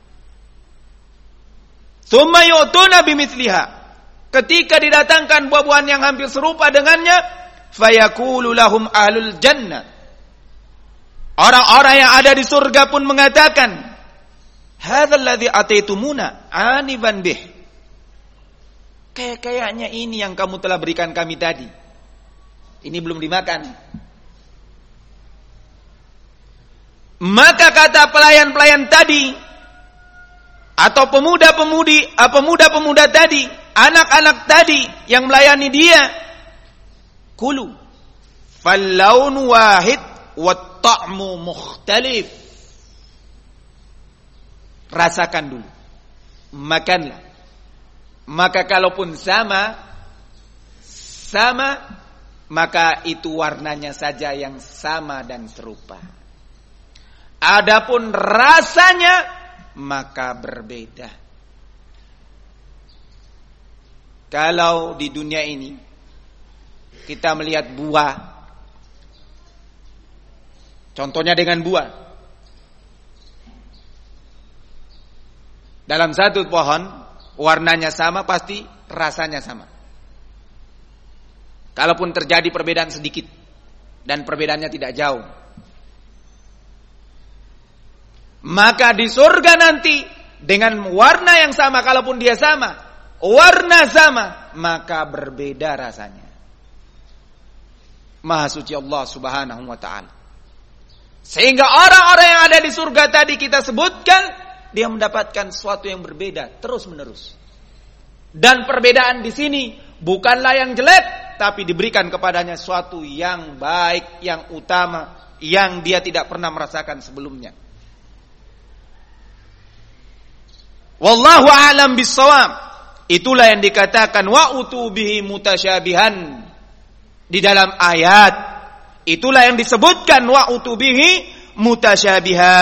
Tsumma yu'tuna bimithliha. Ketika didatangkan buah-buahan yang hampir serupa dengannya, fayaqulu lahum ahlul jannah. Orang-orang yang ada di surga pun mengatakan, hadzal ladzi ataitumuna aniban bih. Kayaknya ini yang kamu telah berikan kami tadi. Ini belum dimakan. Maka kata pelayan-pelayan tadi atau pemuda-pemuda tadi, anak-anak tadi yang melayani dia, kulu fallaunu wahid wat ta'mu mukhtalif. Rasakan dulu, makanlah. Maka kalaupun sama, maka itu warnanya saja yang sama dan serupa. Adapun rasanya maka berbeda. Kalau di dunia ini kita melihat buah, contohnya dengan buah, dalam satu pohon warnanya sama, pasti rasanya sama. Kalaupun terjadi perbedaan sedikit, dan perbedaannya tidak jauh, maka di surga nanti dengan warna yang sama, kalaupun dia sama, warna sama, maka berbeda rasanya. Maha suci Allah Subhanahu wa ta'ala. Sehingga orang-orang yang ada di surga tadi kita sebutkan, dia mendapatkan sesuatu yang berbeda terus menerus. Dan perbedaan di sini bukanlah yang jelek, tapi diberikan kepadanya sesuatu yang baik, yang utama, yang dia tidak pernah merasakan sebelumnya. Wallahu a'lam bissawab. Itulah yang dikatakan wa utubihi mutasyabihan di dalam ayat. Itulah yang disebutkan wa utubihi mutasyabiha.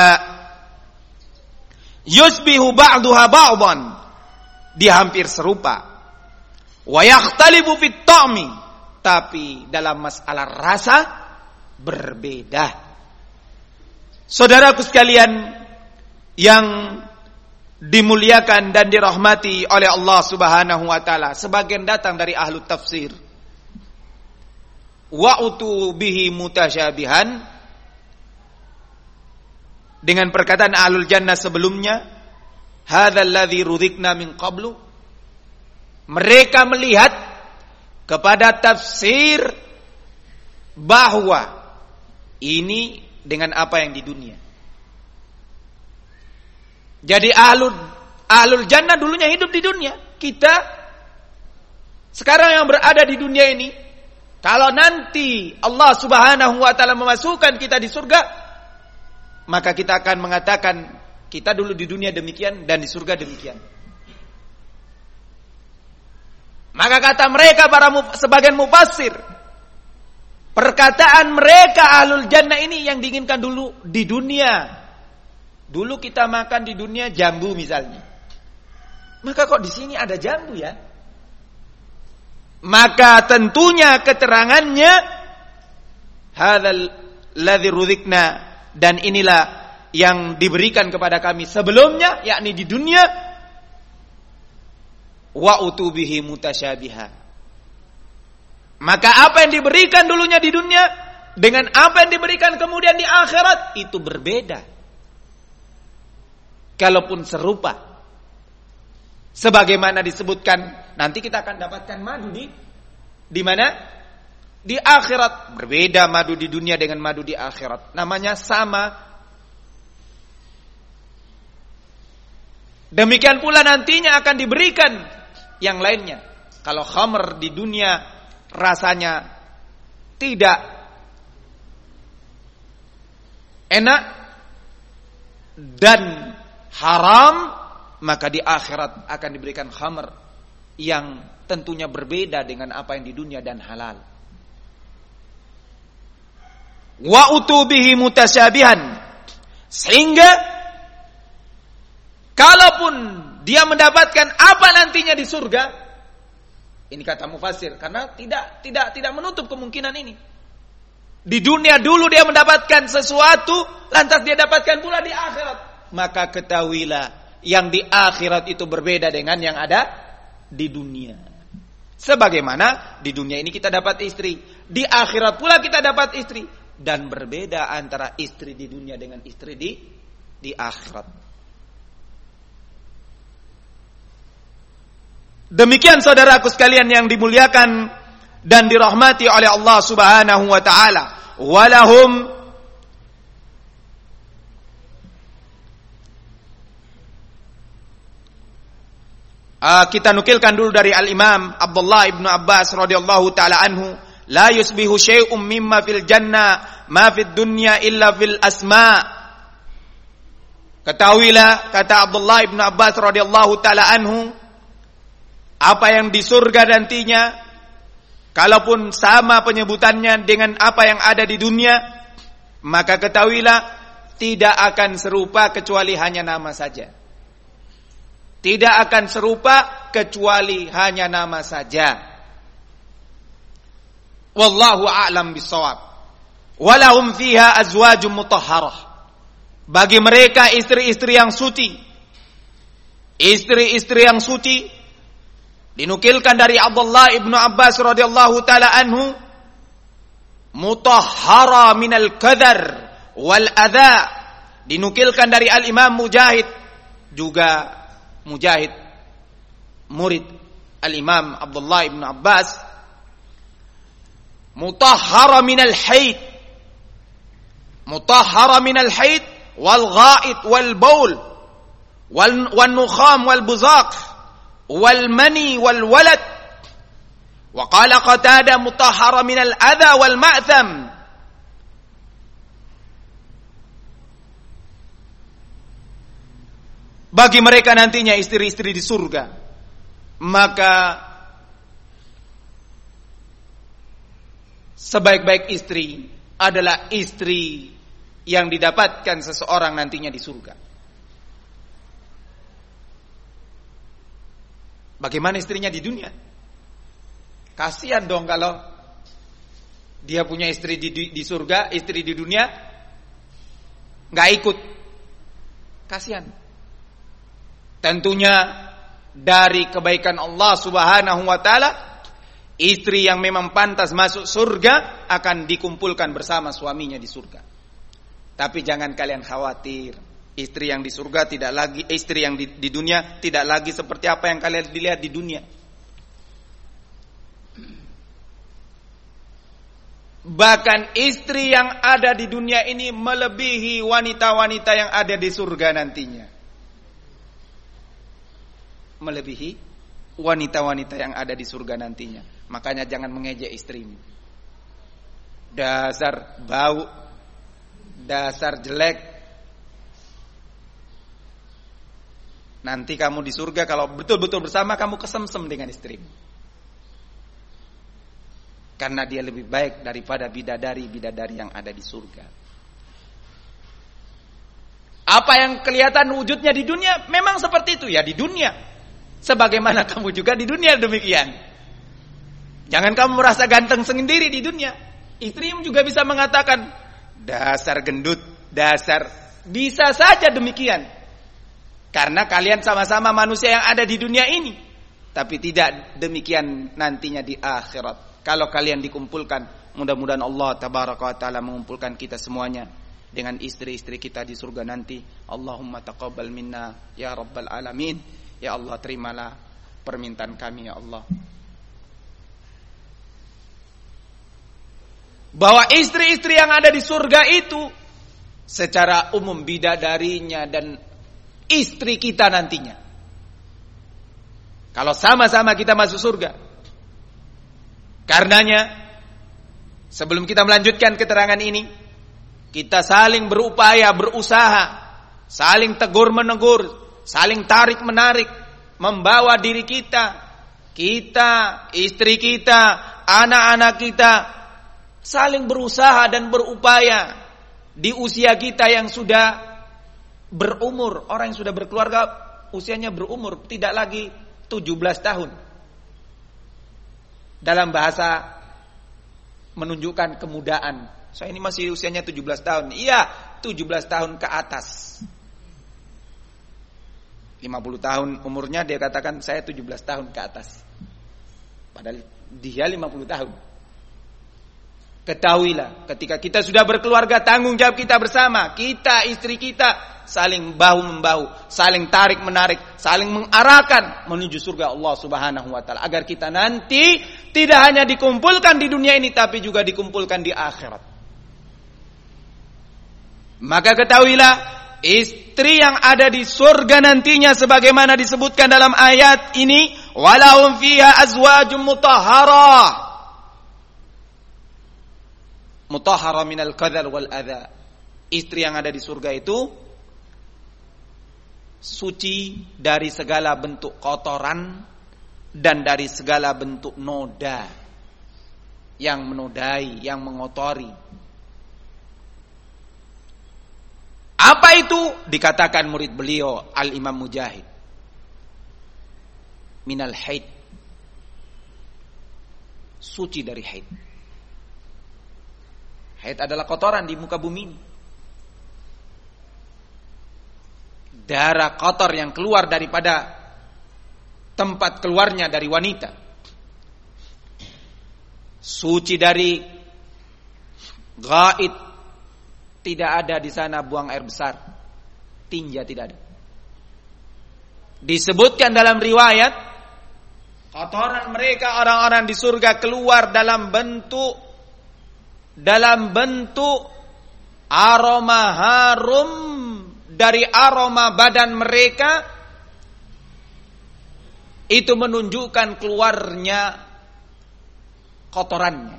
Yusbihu ba'duha ba'dan. Dia hampir serupa. Wa yakhtalifu fit ta'mi. Tapi dalam masalah rasa berbeda. Saudaraku sekalian yang dimuliakan dan dirahmati oleh Allah Subhanahu wa taala, sebagian datang dari ahlu tafsir, wa utu bihi mutasyabihan, dengan perkataan ahlul jannah sebelumnya, hadzal ladzi rudzikna min qablu. Mereka melihat kepada tafsir bahwa ini dengan apa yang di dunia. Jadi ahlul jannah dulunya hidup di dunia. Kita sekarang yang berada di dunia ini, kalau nanti Allah Subhanahu wa taala memasukkan kita di surga, maka kita akan mengatakan kita dulu di dunia demikian dan di surga demikian. Maka kata mereka para sebagian mufassir, perkataan mereka ahlul jannah ini yang diinginkan dulu di dunia. Dulu kita makan di dunia jambu misalnya. Maka kok di sini ada jambu ya? Maka tentunya keterangannya hadzal ladzi rudzikna, dan inilah yang diberikan kepada kami sebelumnya, yakni di dunia. Wa utubihi mutasyabiha. Maka apa yang diberikan dulunya di dunia dengan apa yang diberikan kemudian di akhirat itu berbeda. Kalaupun serupa, sebagaimana disebutkan, nanti kita akan dapatkan madu di mana? Di akhirat. Berbeda madu di dunia dengan madu di akhirat. Namanya sama. Demikian pula nantinya akan diberikan yang lainnya. Kalau khamr di dunia rasanya tidak enak dan haram, maka di akhirat akan diberikan khamr yang tentunya berbeda dengan apa yang di dunia dan halal. Wa utubihi mutasyabihan, sehingga kalaupun dia mendapatkan apa nantinya di surga, ini kata mufassir, karena tidak menutup kemungkinan ini. Di dunia dulu dia mendapatkan sesuatu, lantas dia dapatkan pula di akhirat. Maka ketahuilah yang di akhirat itu berbeda dengan yang ada di dunia. Sebagaimana di dunia ini kita dapat istri, di akhirat pula kita dapat istri, dan berbeda antara istri di dunia dengan istri di akhirat. Demikian saudaraku sekalian yang dimuliakan dan dirahmati oleh Allah Subhanahu wa taala. Walahum kita nukilkan dulu dari Al-Imam Abdullah ibnu Abbas radhiyallahu taala anhu, la yusbihu syai'um mimma fil jannah ma fid dunya illa fil asma. Ketahuilah, kata Abdullah ibnu Abbas radhiyallahu taala anhu, apa yang di surga nantinya, kalaupun sama penyebutannya dengan apa yang ada di dunia, maka ketahuilah tidak akan serupa kecuali hanya nama saja. Tidak akan serupa kecuali hanya nama saja. Wallahu a'lam bissawab. Walahum fiha azwajum mutahharah. Bagi mereka istri-istri yang suci. Istri-istri yang suci dinukilkan dari Abdullah ibnu Abbas radhiyallahu taala anhu, mutahhara minal kadar wal adha. Dinukilkan dari Al-Imam Mujahid, juga Mujahid murid Al-Imam Abdullah ibnu Abbas, mutahhara minal haid, mutahhara minal haid wal ghaid wal baul wal nukham wal buzaq wal mani wal walad. Wa qala Qatada mutahhara minal adha wal ma'tham. Bagi mereka nantinya istri-istri di surga, maka sebaik-baik istri adalah istri yang didapatkan seseorang nantinya di surga. Bagaimana istrinya di dunia? Kasihan dong kalau dia punya istri di surga, istri di dunia nggak ikut. Kasihan. Tentunya dari kebaikan Allah Subhanahu wa taala, istri yang memang pantas masuk surga akan dikumpulkan bersama suaminya di surga. Tapi jangan kalian khawatir, istri yang di surga tidak lagi, istri yang di dunia tidak lagi seperti apa yang kalian dilihat di dunia. Bahkan istri yang ada di dunia ini melebihi wanita-wanita yang ada di surga nantinya. Melebihi wanita-wanita yang ada di surga nantinya. Makanya jangan mengejek istrimu. Dasar bau, dasar jelek. Nanti kamu di surga kalau betul-betul bersama, kamu kesemsem dengan istrimu. Karena dia lebih baik daripada bidadari-bidadari yang ada di surga. Apa yang kelihatan wujudnya di dunia memang seperti itu ya di dunia. Sebagaimana kamu juga di dunia demikian. Jangan kamu merasa ganteng sendiri di dunia. Istrimu juga bisa mengatakan, dasar gendut, dasar. Bisa saja demikian. Karena kalian sama-sama manusia yang ada di dunia ini. Tapi tidak demikian nantinya di akhirat. Kalau kalian dikumpulkan, mudah-mudahan Allah tabaraka wa ta'ala mengumpulkan kita semuanya dengan istri-istri kita di surga nanti. Allahumma taqabbal minna ya rabbal alamin. Ya Allah, terimalah permintaan kami ya Allah. Bahwa istri-istri yang ada di surga itu secara umum bidadarinya dan istri kita nantinya. Kalau sama-sama kita masuk surga. Karenanya sebelum kita melanjutkan keterangan ini, kita saling berupaya, berusaha, saling tegur menegur, saling tarik menarik, membawa diri kita, istri kita, anak-anak kita, saling berusaha dan berupaya di usia kita yang sudah berumur. Orang yang sudah berkeluarga usianya berumur, tidak lagi 17 tahun. Dalam bahasa menunjukkan kemudaan. Saya ini masih usianya 17 tahun. Iya, 17 tahun ke atas. 50 tahun umurnya dia katakan saya 17 tahun ke atas. Padahal dia 50 tahun. Ketahuilah, ketika kita sudah berkeluarga, tanggung jawab kita bersama. Kita, istri kita, saling bahu-membahu, saling tarik-menarik, saling mengarahkan menuju surga Allah Subhanahu wa ta'ala. Agar kita nanti tidak hanya dikumpulkan di dunia ini, tapi juga dikumpulkan di akhirat. Maka ketahuilah, istri yang ada di surga nantinya, sebagaimana disebutkan dalam ayat ini, walahum fiha azwajum mutahharah. Mutahhara minal qadar wal adha. Istri yang ada di surga itu suci dari segala bentuk kotoran dan dari segala bentuk noda yang menodai, yang mengotori. Apa itu? Dikatakan murid beliau Al-Imam Mujahid, minal haid, suci dari haid. Haid adalah kotoran di muka bumi ini. Darah kotor yang keluar daripada tempat keluarnya dari wanita. Suci dari ghaid. Tidak ada di sana buang air besar. Tinja tidak ada. Disebutkan dalam riwayat, kotoran mereka orang-orang di surga keluar dalam bentuk aroma harum dari aroma badan mereka. Itu menunjukkan keluarnya kotorannya.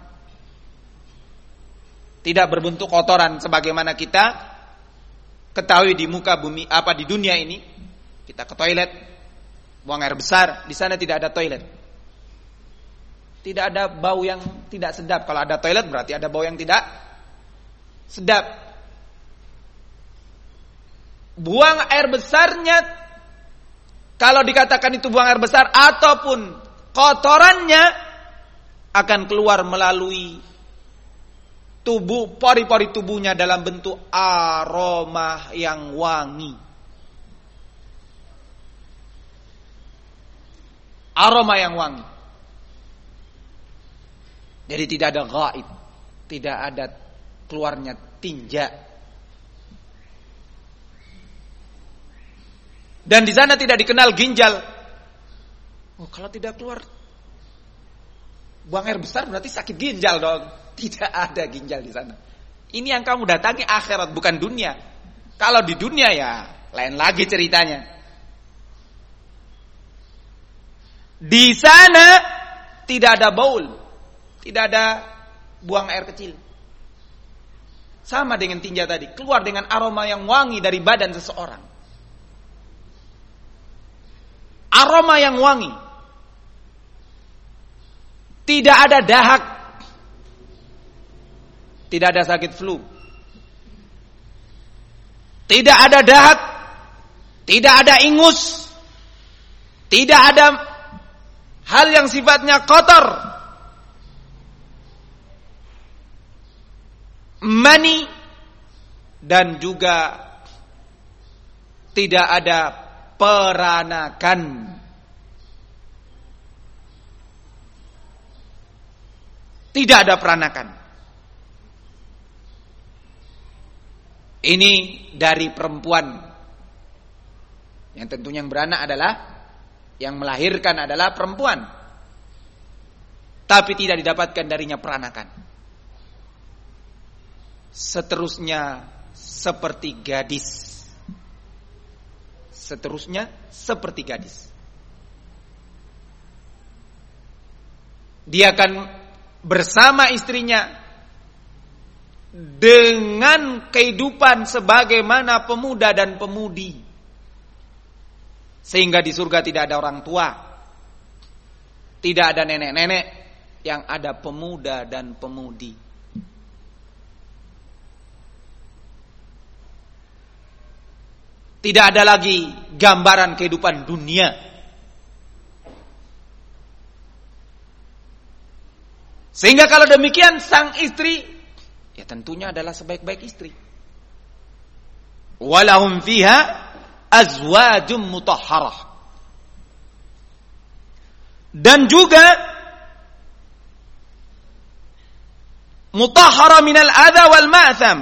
Tidak berbentuk kotoran sebagaimana kita ketahui di muka bumi, di dunia ini. Kita ke toilet, buang air besar, di sana tidak ada toilet. Tidak ada bau yang tidak sedap. Kalau ada toilet berarti ada bau yang tidak sedap. Buang air besarnya, kalau dikatakan itu buang air besar ataupun kotorannya, akan keluar melalui tubuh, pori-pori tubuhnya dalam bentuk aroma yang wangi. Aroma yang wangi. Jadi tidak ada ghaib, tidak ada keluarnya tinja. Dan di sana tidak dikenal ginjal. Oh, kalau tidak keluar buang air besar berarti sakit ginjal dong. Tidak ada ginjal di sana. Ini yang kamu datangi akhirat, bukan dunia. Kalau di dunia ya lain lagi ceritanya. Di sana tidak ada baul, tidak ada buang air kecil. Sama dengan tinja tadi, keluar dengan aroma yang wangi dari badan seseorang. Aroma yang wangi. Tidak ada dahak. Tidak ada sakit flu. Tidak ada dahak. Tidak ada ingus. Tidak ada hal yang sifatnya kotor. Mani. Dan juga tidak ada peranakan. Tidak ada peranakan. Ini dari perempuan. Yang tentunya yang beranak adalah, yang melahirkan adalah perempuan. Tapi tidak didapatkan darinya peranakan. Seterusnya seperti gadis. Seterusnya seperti gadis. Dia akan bersama istrinya dengan kehidupan sebagaimana pemuda dan pemudi. Sehingga di surga tidak ada orang tua, tidak ada nenek-nenek, yang ada pemuda dan pemudi. Tidak ada lagi gambaran kehidupan dunia. Sehingga kalau demikian sang istri, ya tentunya adalah sebaik-baik istri. Walahum fiha azwajum mutahharah. Dan juga mutahharah minal adha wal ma'tham.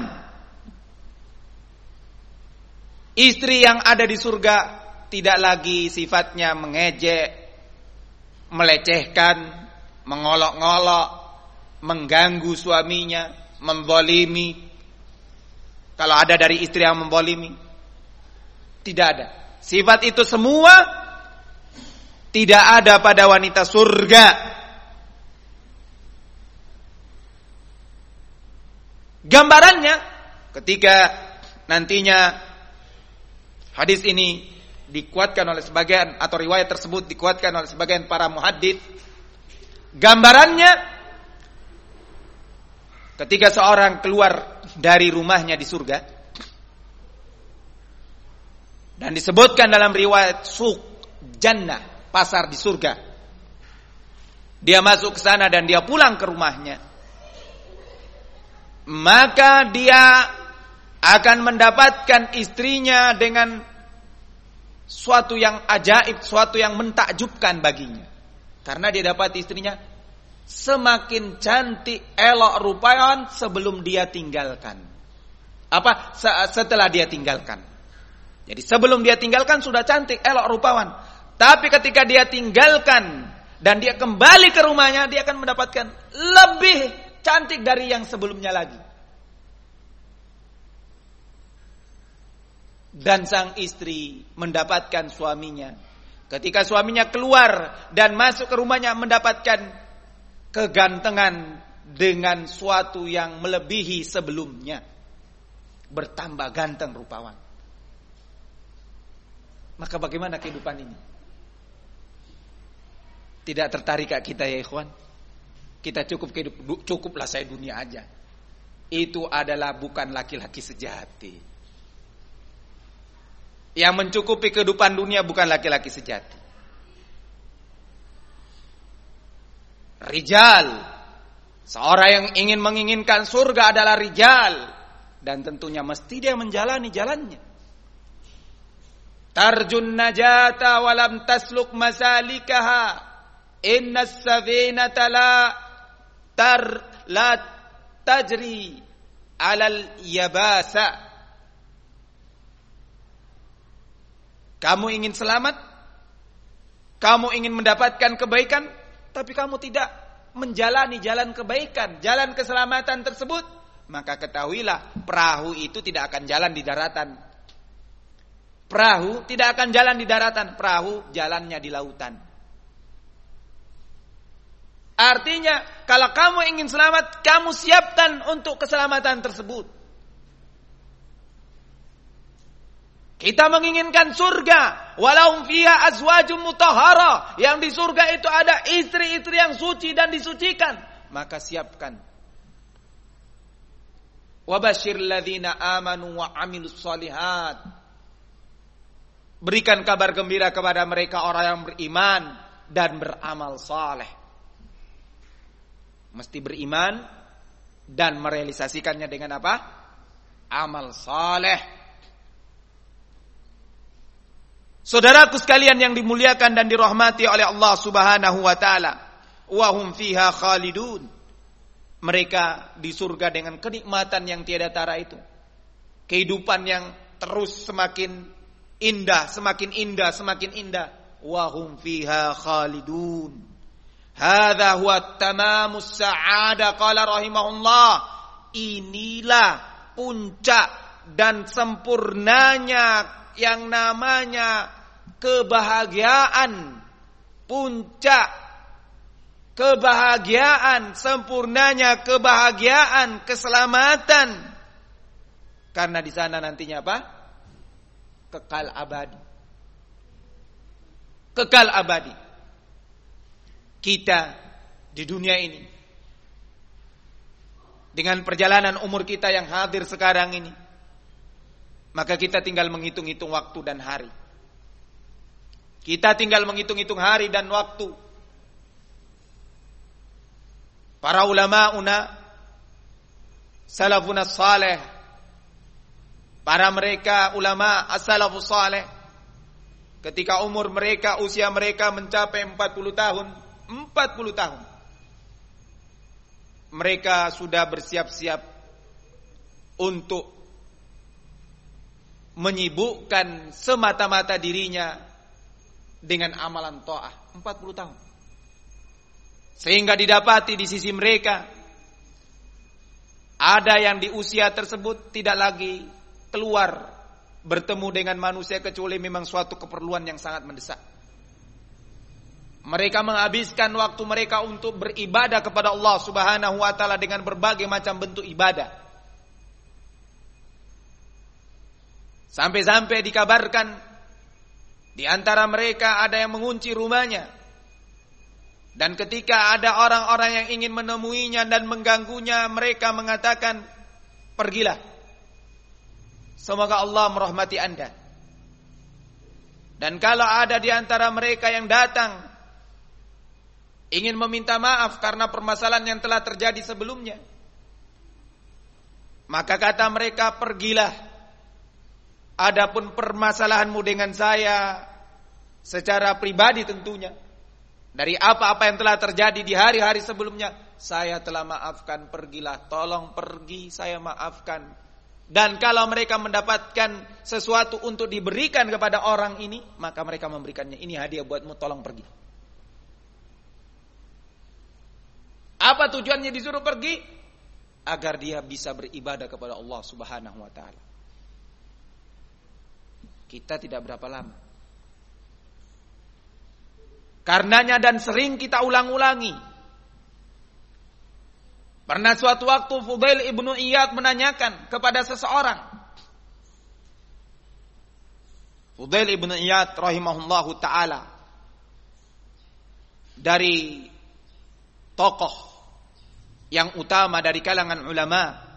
Istri yang ada di surga tidak lagi sifatnya mengejek, melecehkan, mengolok-ngolok, mengganggu suaminya, menzalimi. Kalau ada dari istri yang menzalimi, tidak ada. Sifat itu semua tidak ada pada wanita surga. Gambarannya ketika nantinya hadis ini dikuatkan oleh sebagian, atau riwayat tersebut dikuatkan oleh sebagian para muhaddits. Gambarannya ketika seorang keluar dari rumahnya di surga, dan disebutkan dalam riwayat suq jannah, pasar di surga. Dia masuk ke sana dan dia pulang ke rumahnya. Maka dia akan mendapatkan istrinya dengan suatu yang ajaib, suatu yang mentakjubkan baginya. Karena dia dapat istrinya semakin cantik, elok rupawan sebelum dia tinggalkan. Setelah dia tinggalkan. Jadi sebelum dia tinggalkan sudah cantik, elok rupawan. Tapi ketika dia tinggalkan dan dia kembali ke rumahnya, dia akan mendapatkan lebih cantik dari yang sebelumnya lagi. Dan sang istri mendapatkan suaminya. Ketika suaminya keluar dan masuk ke rumahnya, mendapatkan kegantengan dengan suatu yang melebihi sebelumnya. Bertambah ganteng rupawan. Maka bagaimana kehidupan ini? Tidak tertarik kita ya ikhwan? Kita cukuplah saya dunia aja. Itu adalah bukan laki-laki sejati. Yang mencukupi kehidupan dunia bukan laki-laki sejati. Rijal. Seorang yang ingin menginginkan surga adalah rijal. Dan tentunya mesti dia menjalani jalannya. Tarjun najata walam tasluk masalikaha. Inna safinata la tajri alal yabasa. Kamu ingin selamat, kamu ingin mendapatkan kebaikan, tapi kamu tidak menjalani jalan kebaikan, jalan keselamatan tersebut, maka ketahuilah perahu itu tidak akan jalan di daratan. Perahu tidak akan jalan di daratan, perahu jalannya di lautan. Artinya, kalau kamu ingin selamat, kamu siapkan untuk keselamatan tersebut. Kita menginginkan surga, walahum fiha azwajum mutahhara. Yang di surga itu ada istri-istri yang suci dan disucikan. Maka siapkan. Wabashshiril ladzina amanu wa 'amilus shalihat. Berikan kabar gembira kepada mereka orang yang beriman dan beramal saleh. Mesti beriman dan merealisasikannya dengan apa? Amal saleh. Saudaraku sekalian yang dimuliakan dan dirahmati oleh Allah Subhanahu wa taala, wa hum fiha khalidun. Mereka di surga dengan kenikmatan yang tiada tara itu. Kehidupan yang terus semakin indah, semakin indah, semakin indah. Wa hum fiha khalidun. Hadza huwa tamamus sa'adah qala rahimahullah. Inilah puncak dan sempurnanya yang namanya kebahagiaan. Puncak kebahagiaan, sempurnanya kebahagiaan, keselamatan. Karena di sana nantinya apa? Kekal abadi. Kekal abadi. Kita di dunia ini dengan perjalanan umur kita yang hadir sekarang ini, maka kita tinggal menghitung-hitung waktu dan hari. Kita tinggal menghitung-hitung hari dan waktu. Para ulama salafun salih, para mereka ulama as-salafus salih, ketika umur mereka, usia mereka mencapai 40 tahun, mereka sudah bersiap-siap untuk menyibukkan semata-mata dirinya dengan amalan ta'ah. 40 tahun. Sehingga didapati di sisi mereka ada yang di usia tersebut tidak lagi keluar bertemu dengan manusia kecuali memang suatu keperluan yang sangat mendesak. Mereka menghabiskan waktu mereka untuk beribadah kepada Allah Subhanahu wa taala dengan berbagai macam bentuk ibadah. Sampai-sampai dikabarkan di antara mereka ada yang mengunci rumahnya. Dan ketika ada orang-orang yang ingin menemuinya dan mengganggunya, mereka mengatakan, "Pergilah. Semoga Allah merahmati Anda." Dan kalau ada di antara mereka yang datang ingin meminta maaf karena permasalahan yang telah terjadi sebelumnya, maka kata mereka, "Pergilah. Adapun permasalahanmu dengan saya secara pribadi tentunya, dari apa-apa yang telah terjadi di hari-hari sebelumnya, saya telah maafkan, pergilah, tolong pergi, saya maafkan." Dan kalau mereka mendapatkan sesuatu untuk diberikan kepada orang ini, maka mereka memberikannya, "Ini hadiah buatmu, tolong pergi." Apa tujuannya disuruh pergi? Agar dia bisa beribadah kepada Allah Subhanahu wa taala. Kita tidak berapa lama. Karenanya dan sering kita ulang-ulangi. Pernah suatu waktu Fudail ibnu Iyad menanyakan kepada seseorang. Fudail ibnu Iyad rahimahullahu ta'ala, dari tokoh yang utama dari kalangan ulama.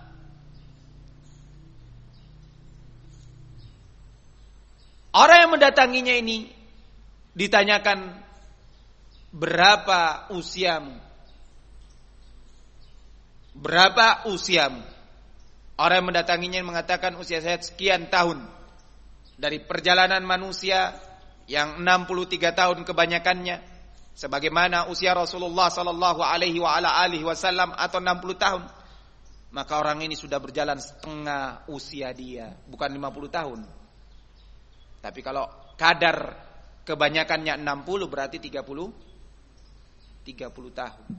Orang yang mendatanginya ini ditanyakan, "Berapa usiamu? Berapa usiamu?" Orang yang mendatanginya mengatakan, "Usia saya sekian tahun." Dari perjalanan manusia yang 63 tahun kebanyakannya, sebagaimana usia Rasulullah sallallahu alaihi wa ala alihi wasallam, atau 60 tahun. Maka orang ini sudah berjalan setengah usia dia, bukan 50 tahun. Tapi kalau kadar kebanyakannya 60 berarti 30 tahun.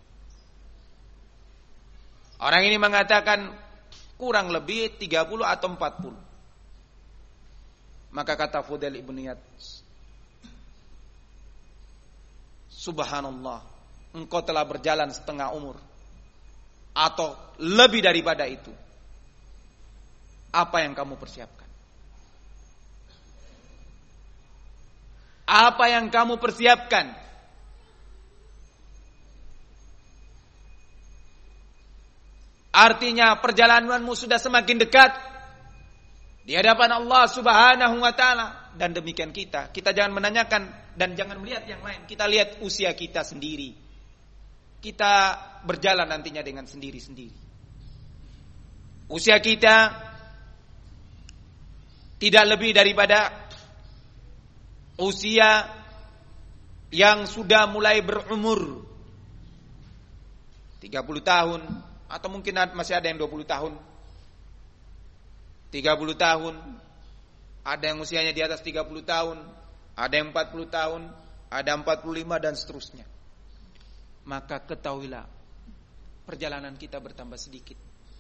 Orang ini mengatakan kurang lebih 30 atau 40. Maka kata Fudail ibn Iyad, "Subhanallah, engkau telah berjalan setengah umur atau lebih daripada itu. Apa yang kamu persiapkan? Apa yang kamu persiapkan? Artinya perjalananmu sudah semakin dekat di hadapan Allah Subhanahu wa taala. Dan demikian kita jangan menanyakan dan jangan melihat yang lain. Kita lihat usia kita sendiri. Kita berjalan nantinya dengan sendiri-sendiri. Usia kita tidak lebih daripada usia yang sudah mulai berumur 30 tahun atau mungkin masih ada yang 20 tahun. 30 tahun, ada yang usianya di atas 30 tahun, ada yang 40 tahun, ada 45 dan seterusnya. Maka ketahuilah perjalanan kita bertambah sedikit.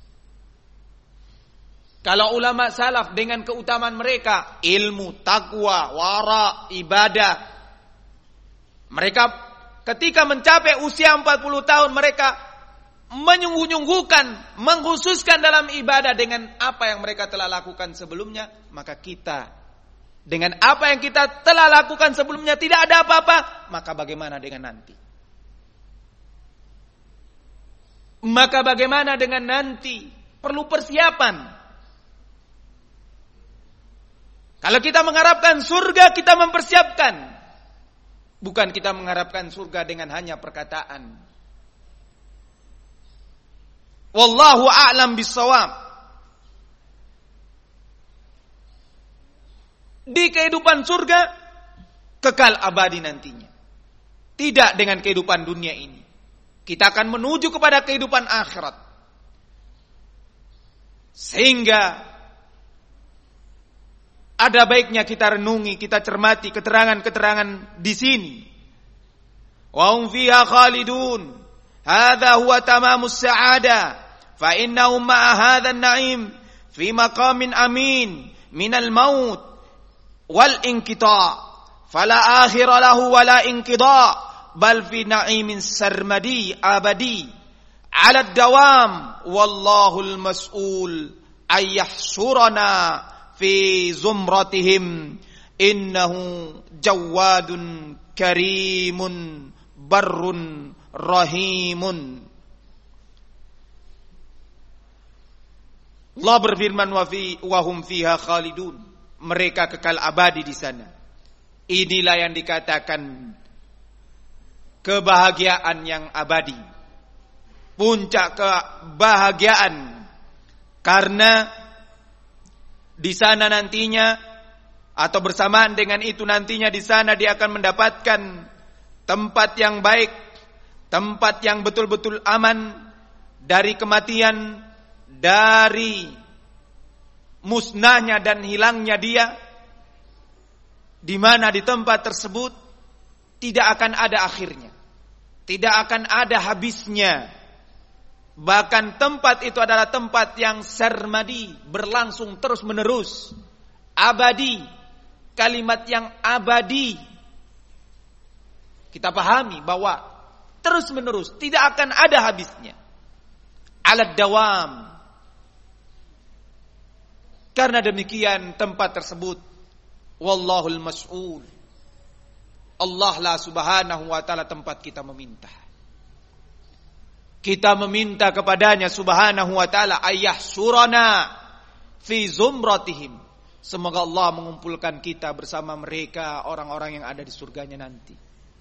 Kalau ulama salaf dengan keutamaan mereka, ilmu, takwa, wara, ibadah, mereka ketika mencapai usia 40 tahun mereka menyungguh-nyungguhkan, mengkhususkan dalam ibadah dengan apa yang mereka telah lakukan sebelumnya. Maka kita dengan apa yang kita telah lakukan sebelumnya tidak ada apa-apa, maka bagaimana dengan nanti? Maka bagaimana dengan nanti? Perlu persiapan. Kalau kita mengharapkan surga, kita mempersiapkan. Bukan kita mengharapkan surga dengan hanya perkataan. Wallahu a'lam bissawab. Di kehidupan surga kekal abadi nantinya. Tidak dengan kehidupan dunia ini. Kita akan menuju kepada kehidupan akhirat. Sehingga ada baiknya kita renungi, kita cermati keterangan-keterangan di sini. Wa hum fiha khalidun. Hadza huwa tamamus sa'ada. Fa innahum ma'a hadzal na'im fi maqamin amin minal maut wal inqita'. Fala akhira lahu wala inqida', bal fi na'imin sarmadi abadi 'ala ad-dawam. Wallahul mas'ul ayyahsurana fi zumratihim innahu jawadun karimun barrun rahimun. Allah berfirman wa hum fiha khalidun. Mereka kekal abadi di sana. Inilah yang dikatakan kebahagiaan yang abadi. Puncak kebahagiaan. Karena di sana nantinya atau bersamaan dengan itu nantinya di sana dia akan mendapatkan tempat yang baik, tempat yang betul-betul aman dari kematian, dari musnahnya dan hilangnya dia, di mana di tempat tersebut tidak akan ada akhirnya, tidak akan ada habisnya. Bahkan tempat itu adalah tempat yang sarmadi, berlangsung terus menerus, abadi, kalimat yang abadi. Kita pahami bahwa terus menerus, tidak akan ada habisnya. Alad dawam. Karena demikian tempat tersebut, wallahul mas'ul. Allah lah subhanahu wa ta'ala tempat kita meminta. Kita meminta kepadanya subhanahu wa ta'ala ayyahsurana fi zumratihim. Semoga Allah mengumpulkan kita bersama mereka, orang-orang yang ada di surganya nanti.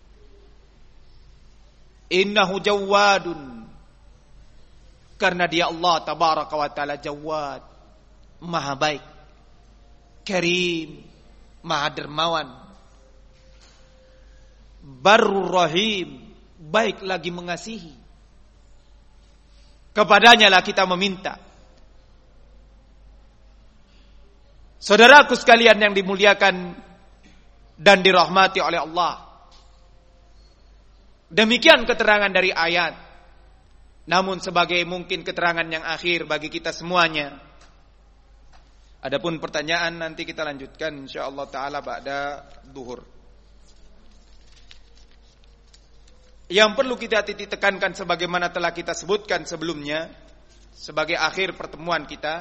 Innahu jawadun. Karena dia Allah tabaraka wa ta'ala jawad, maha baik, karim, maha dermawan, barur rahim, baik lagi mengasihi. Kepadanya lah kita meminta. Saudaraku sekalian yang dimuliakan dan dirahmati oleh Allah, demikian keterangan dari ayat. Namun sebagai mungkin keterangan yang akhir bagi kita semuanya. Adapun pertanyaan nanti kita lanjutkan insyaallah taala ba'da zuhur. Yang perlu kita titik tekankan sebagaimana telah kita sebutkan sebelumnya sebagai akhir pertemuan kita,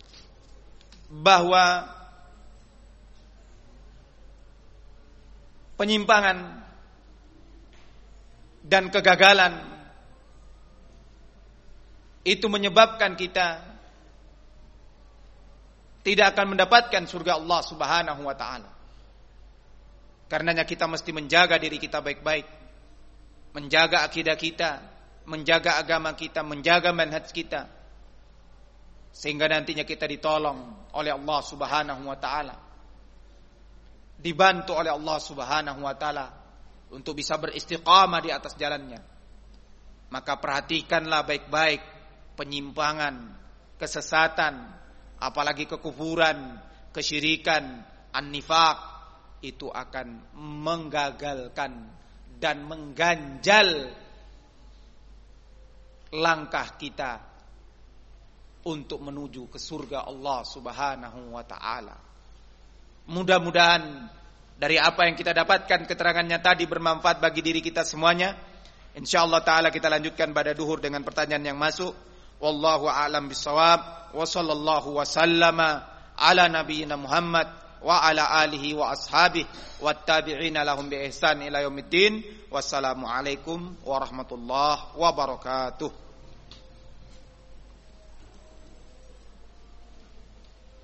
bahwa penyimpangan dan kegagalan itu menyebabkan kita tidak akan mendapatkan surga Allah Subhanahu wa taala. Karenanya kita mesti menjaga diri kita baik-baik, menjaga akidah kita, menjaga agama kita, menjaga manhaj kita, sehingga nantinya kita ditolong oleh Allah Subhanahu wa taala, dibantu oleh Allah Subhanahu wa taala untuk bisa beristiqamah di atas jalannya. Maka perhatikanlah baik-baik penyimpangan, kesesatan, apalagi kekufuran, kesyirikan, an-nifaq, itu akan menggagalkan dan mengganjal langkah kita untuk menuju ke surga Allah Subhanahu wa taala. Mudah-mudahan dari apa yang kita dapatkan keterangannya tadi bermanfaat bagi diri kita semuanya. Insyaallah taala kita lanjutkan pada duhur dengan pertanyaan yang masuk. Wallahu a'lam bissawab. Wa sallallahu wa sallama ala nabiyyina Muhammad wa ala alihi wa ashabihi wattabi'ina lahum bi ihsan ila yaumiddin. Wassalamu alaikum warahmatullahi wabarakatuh.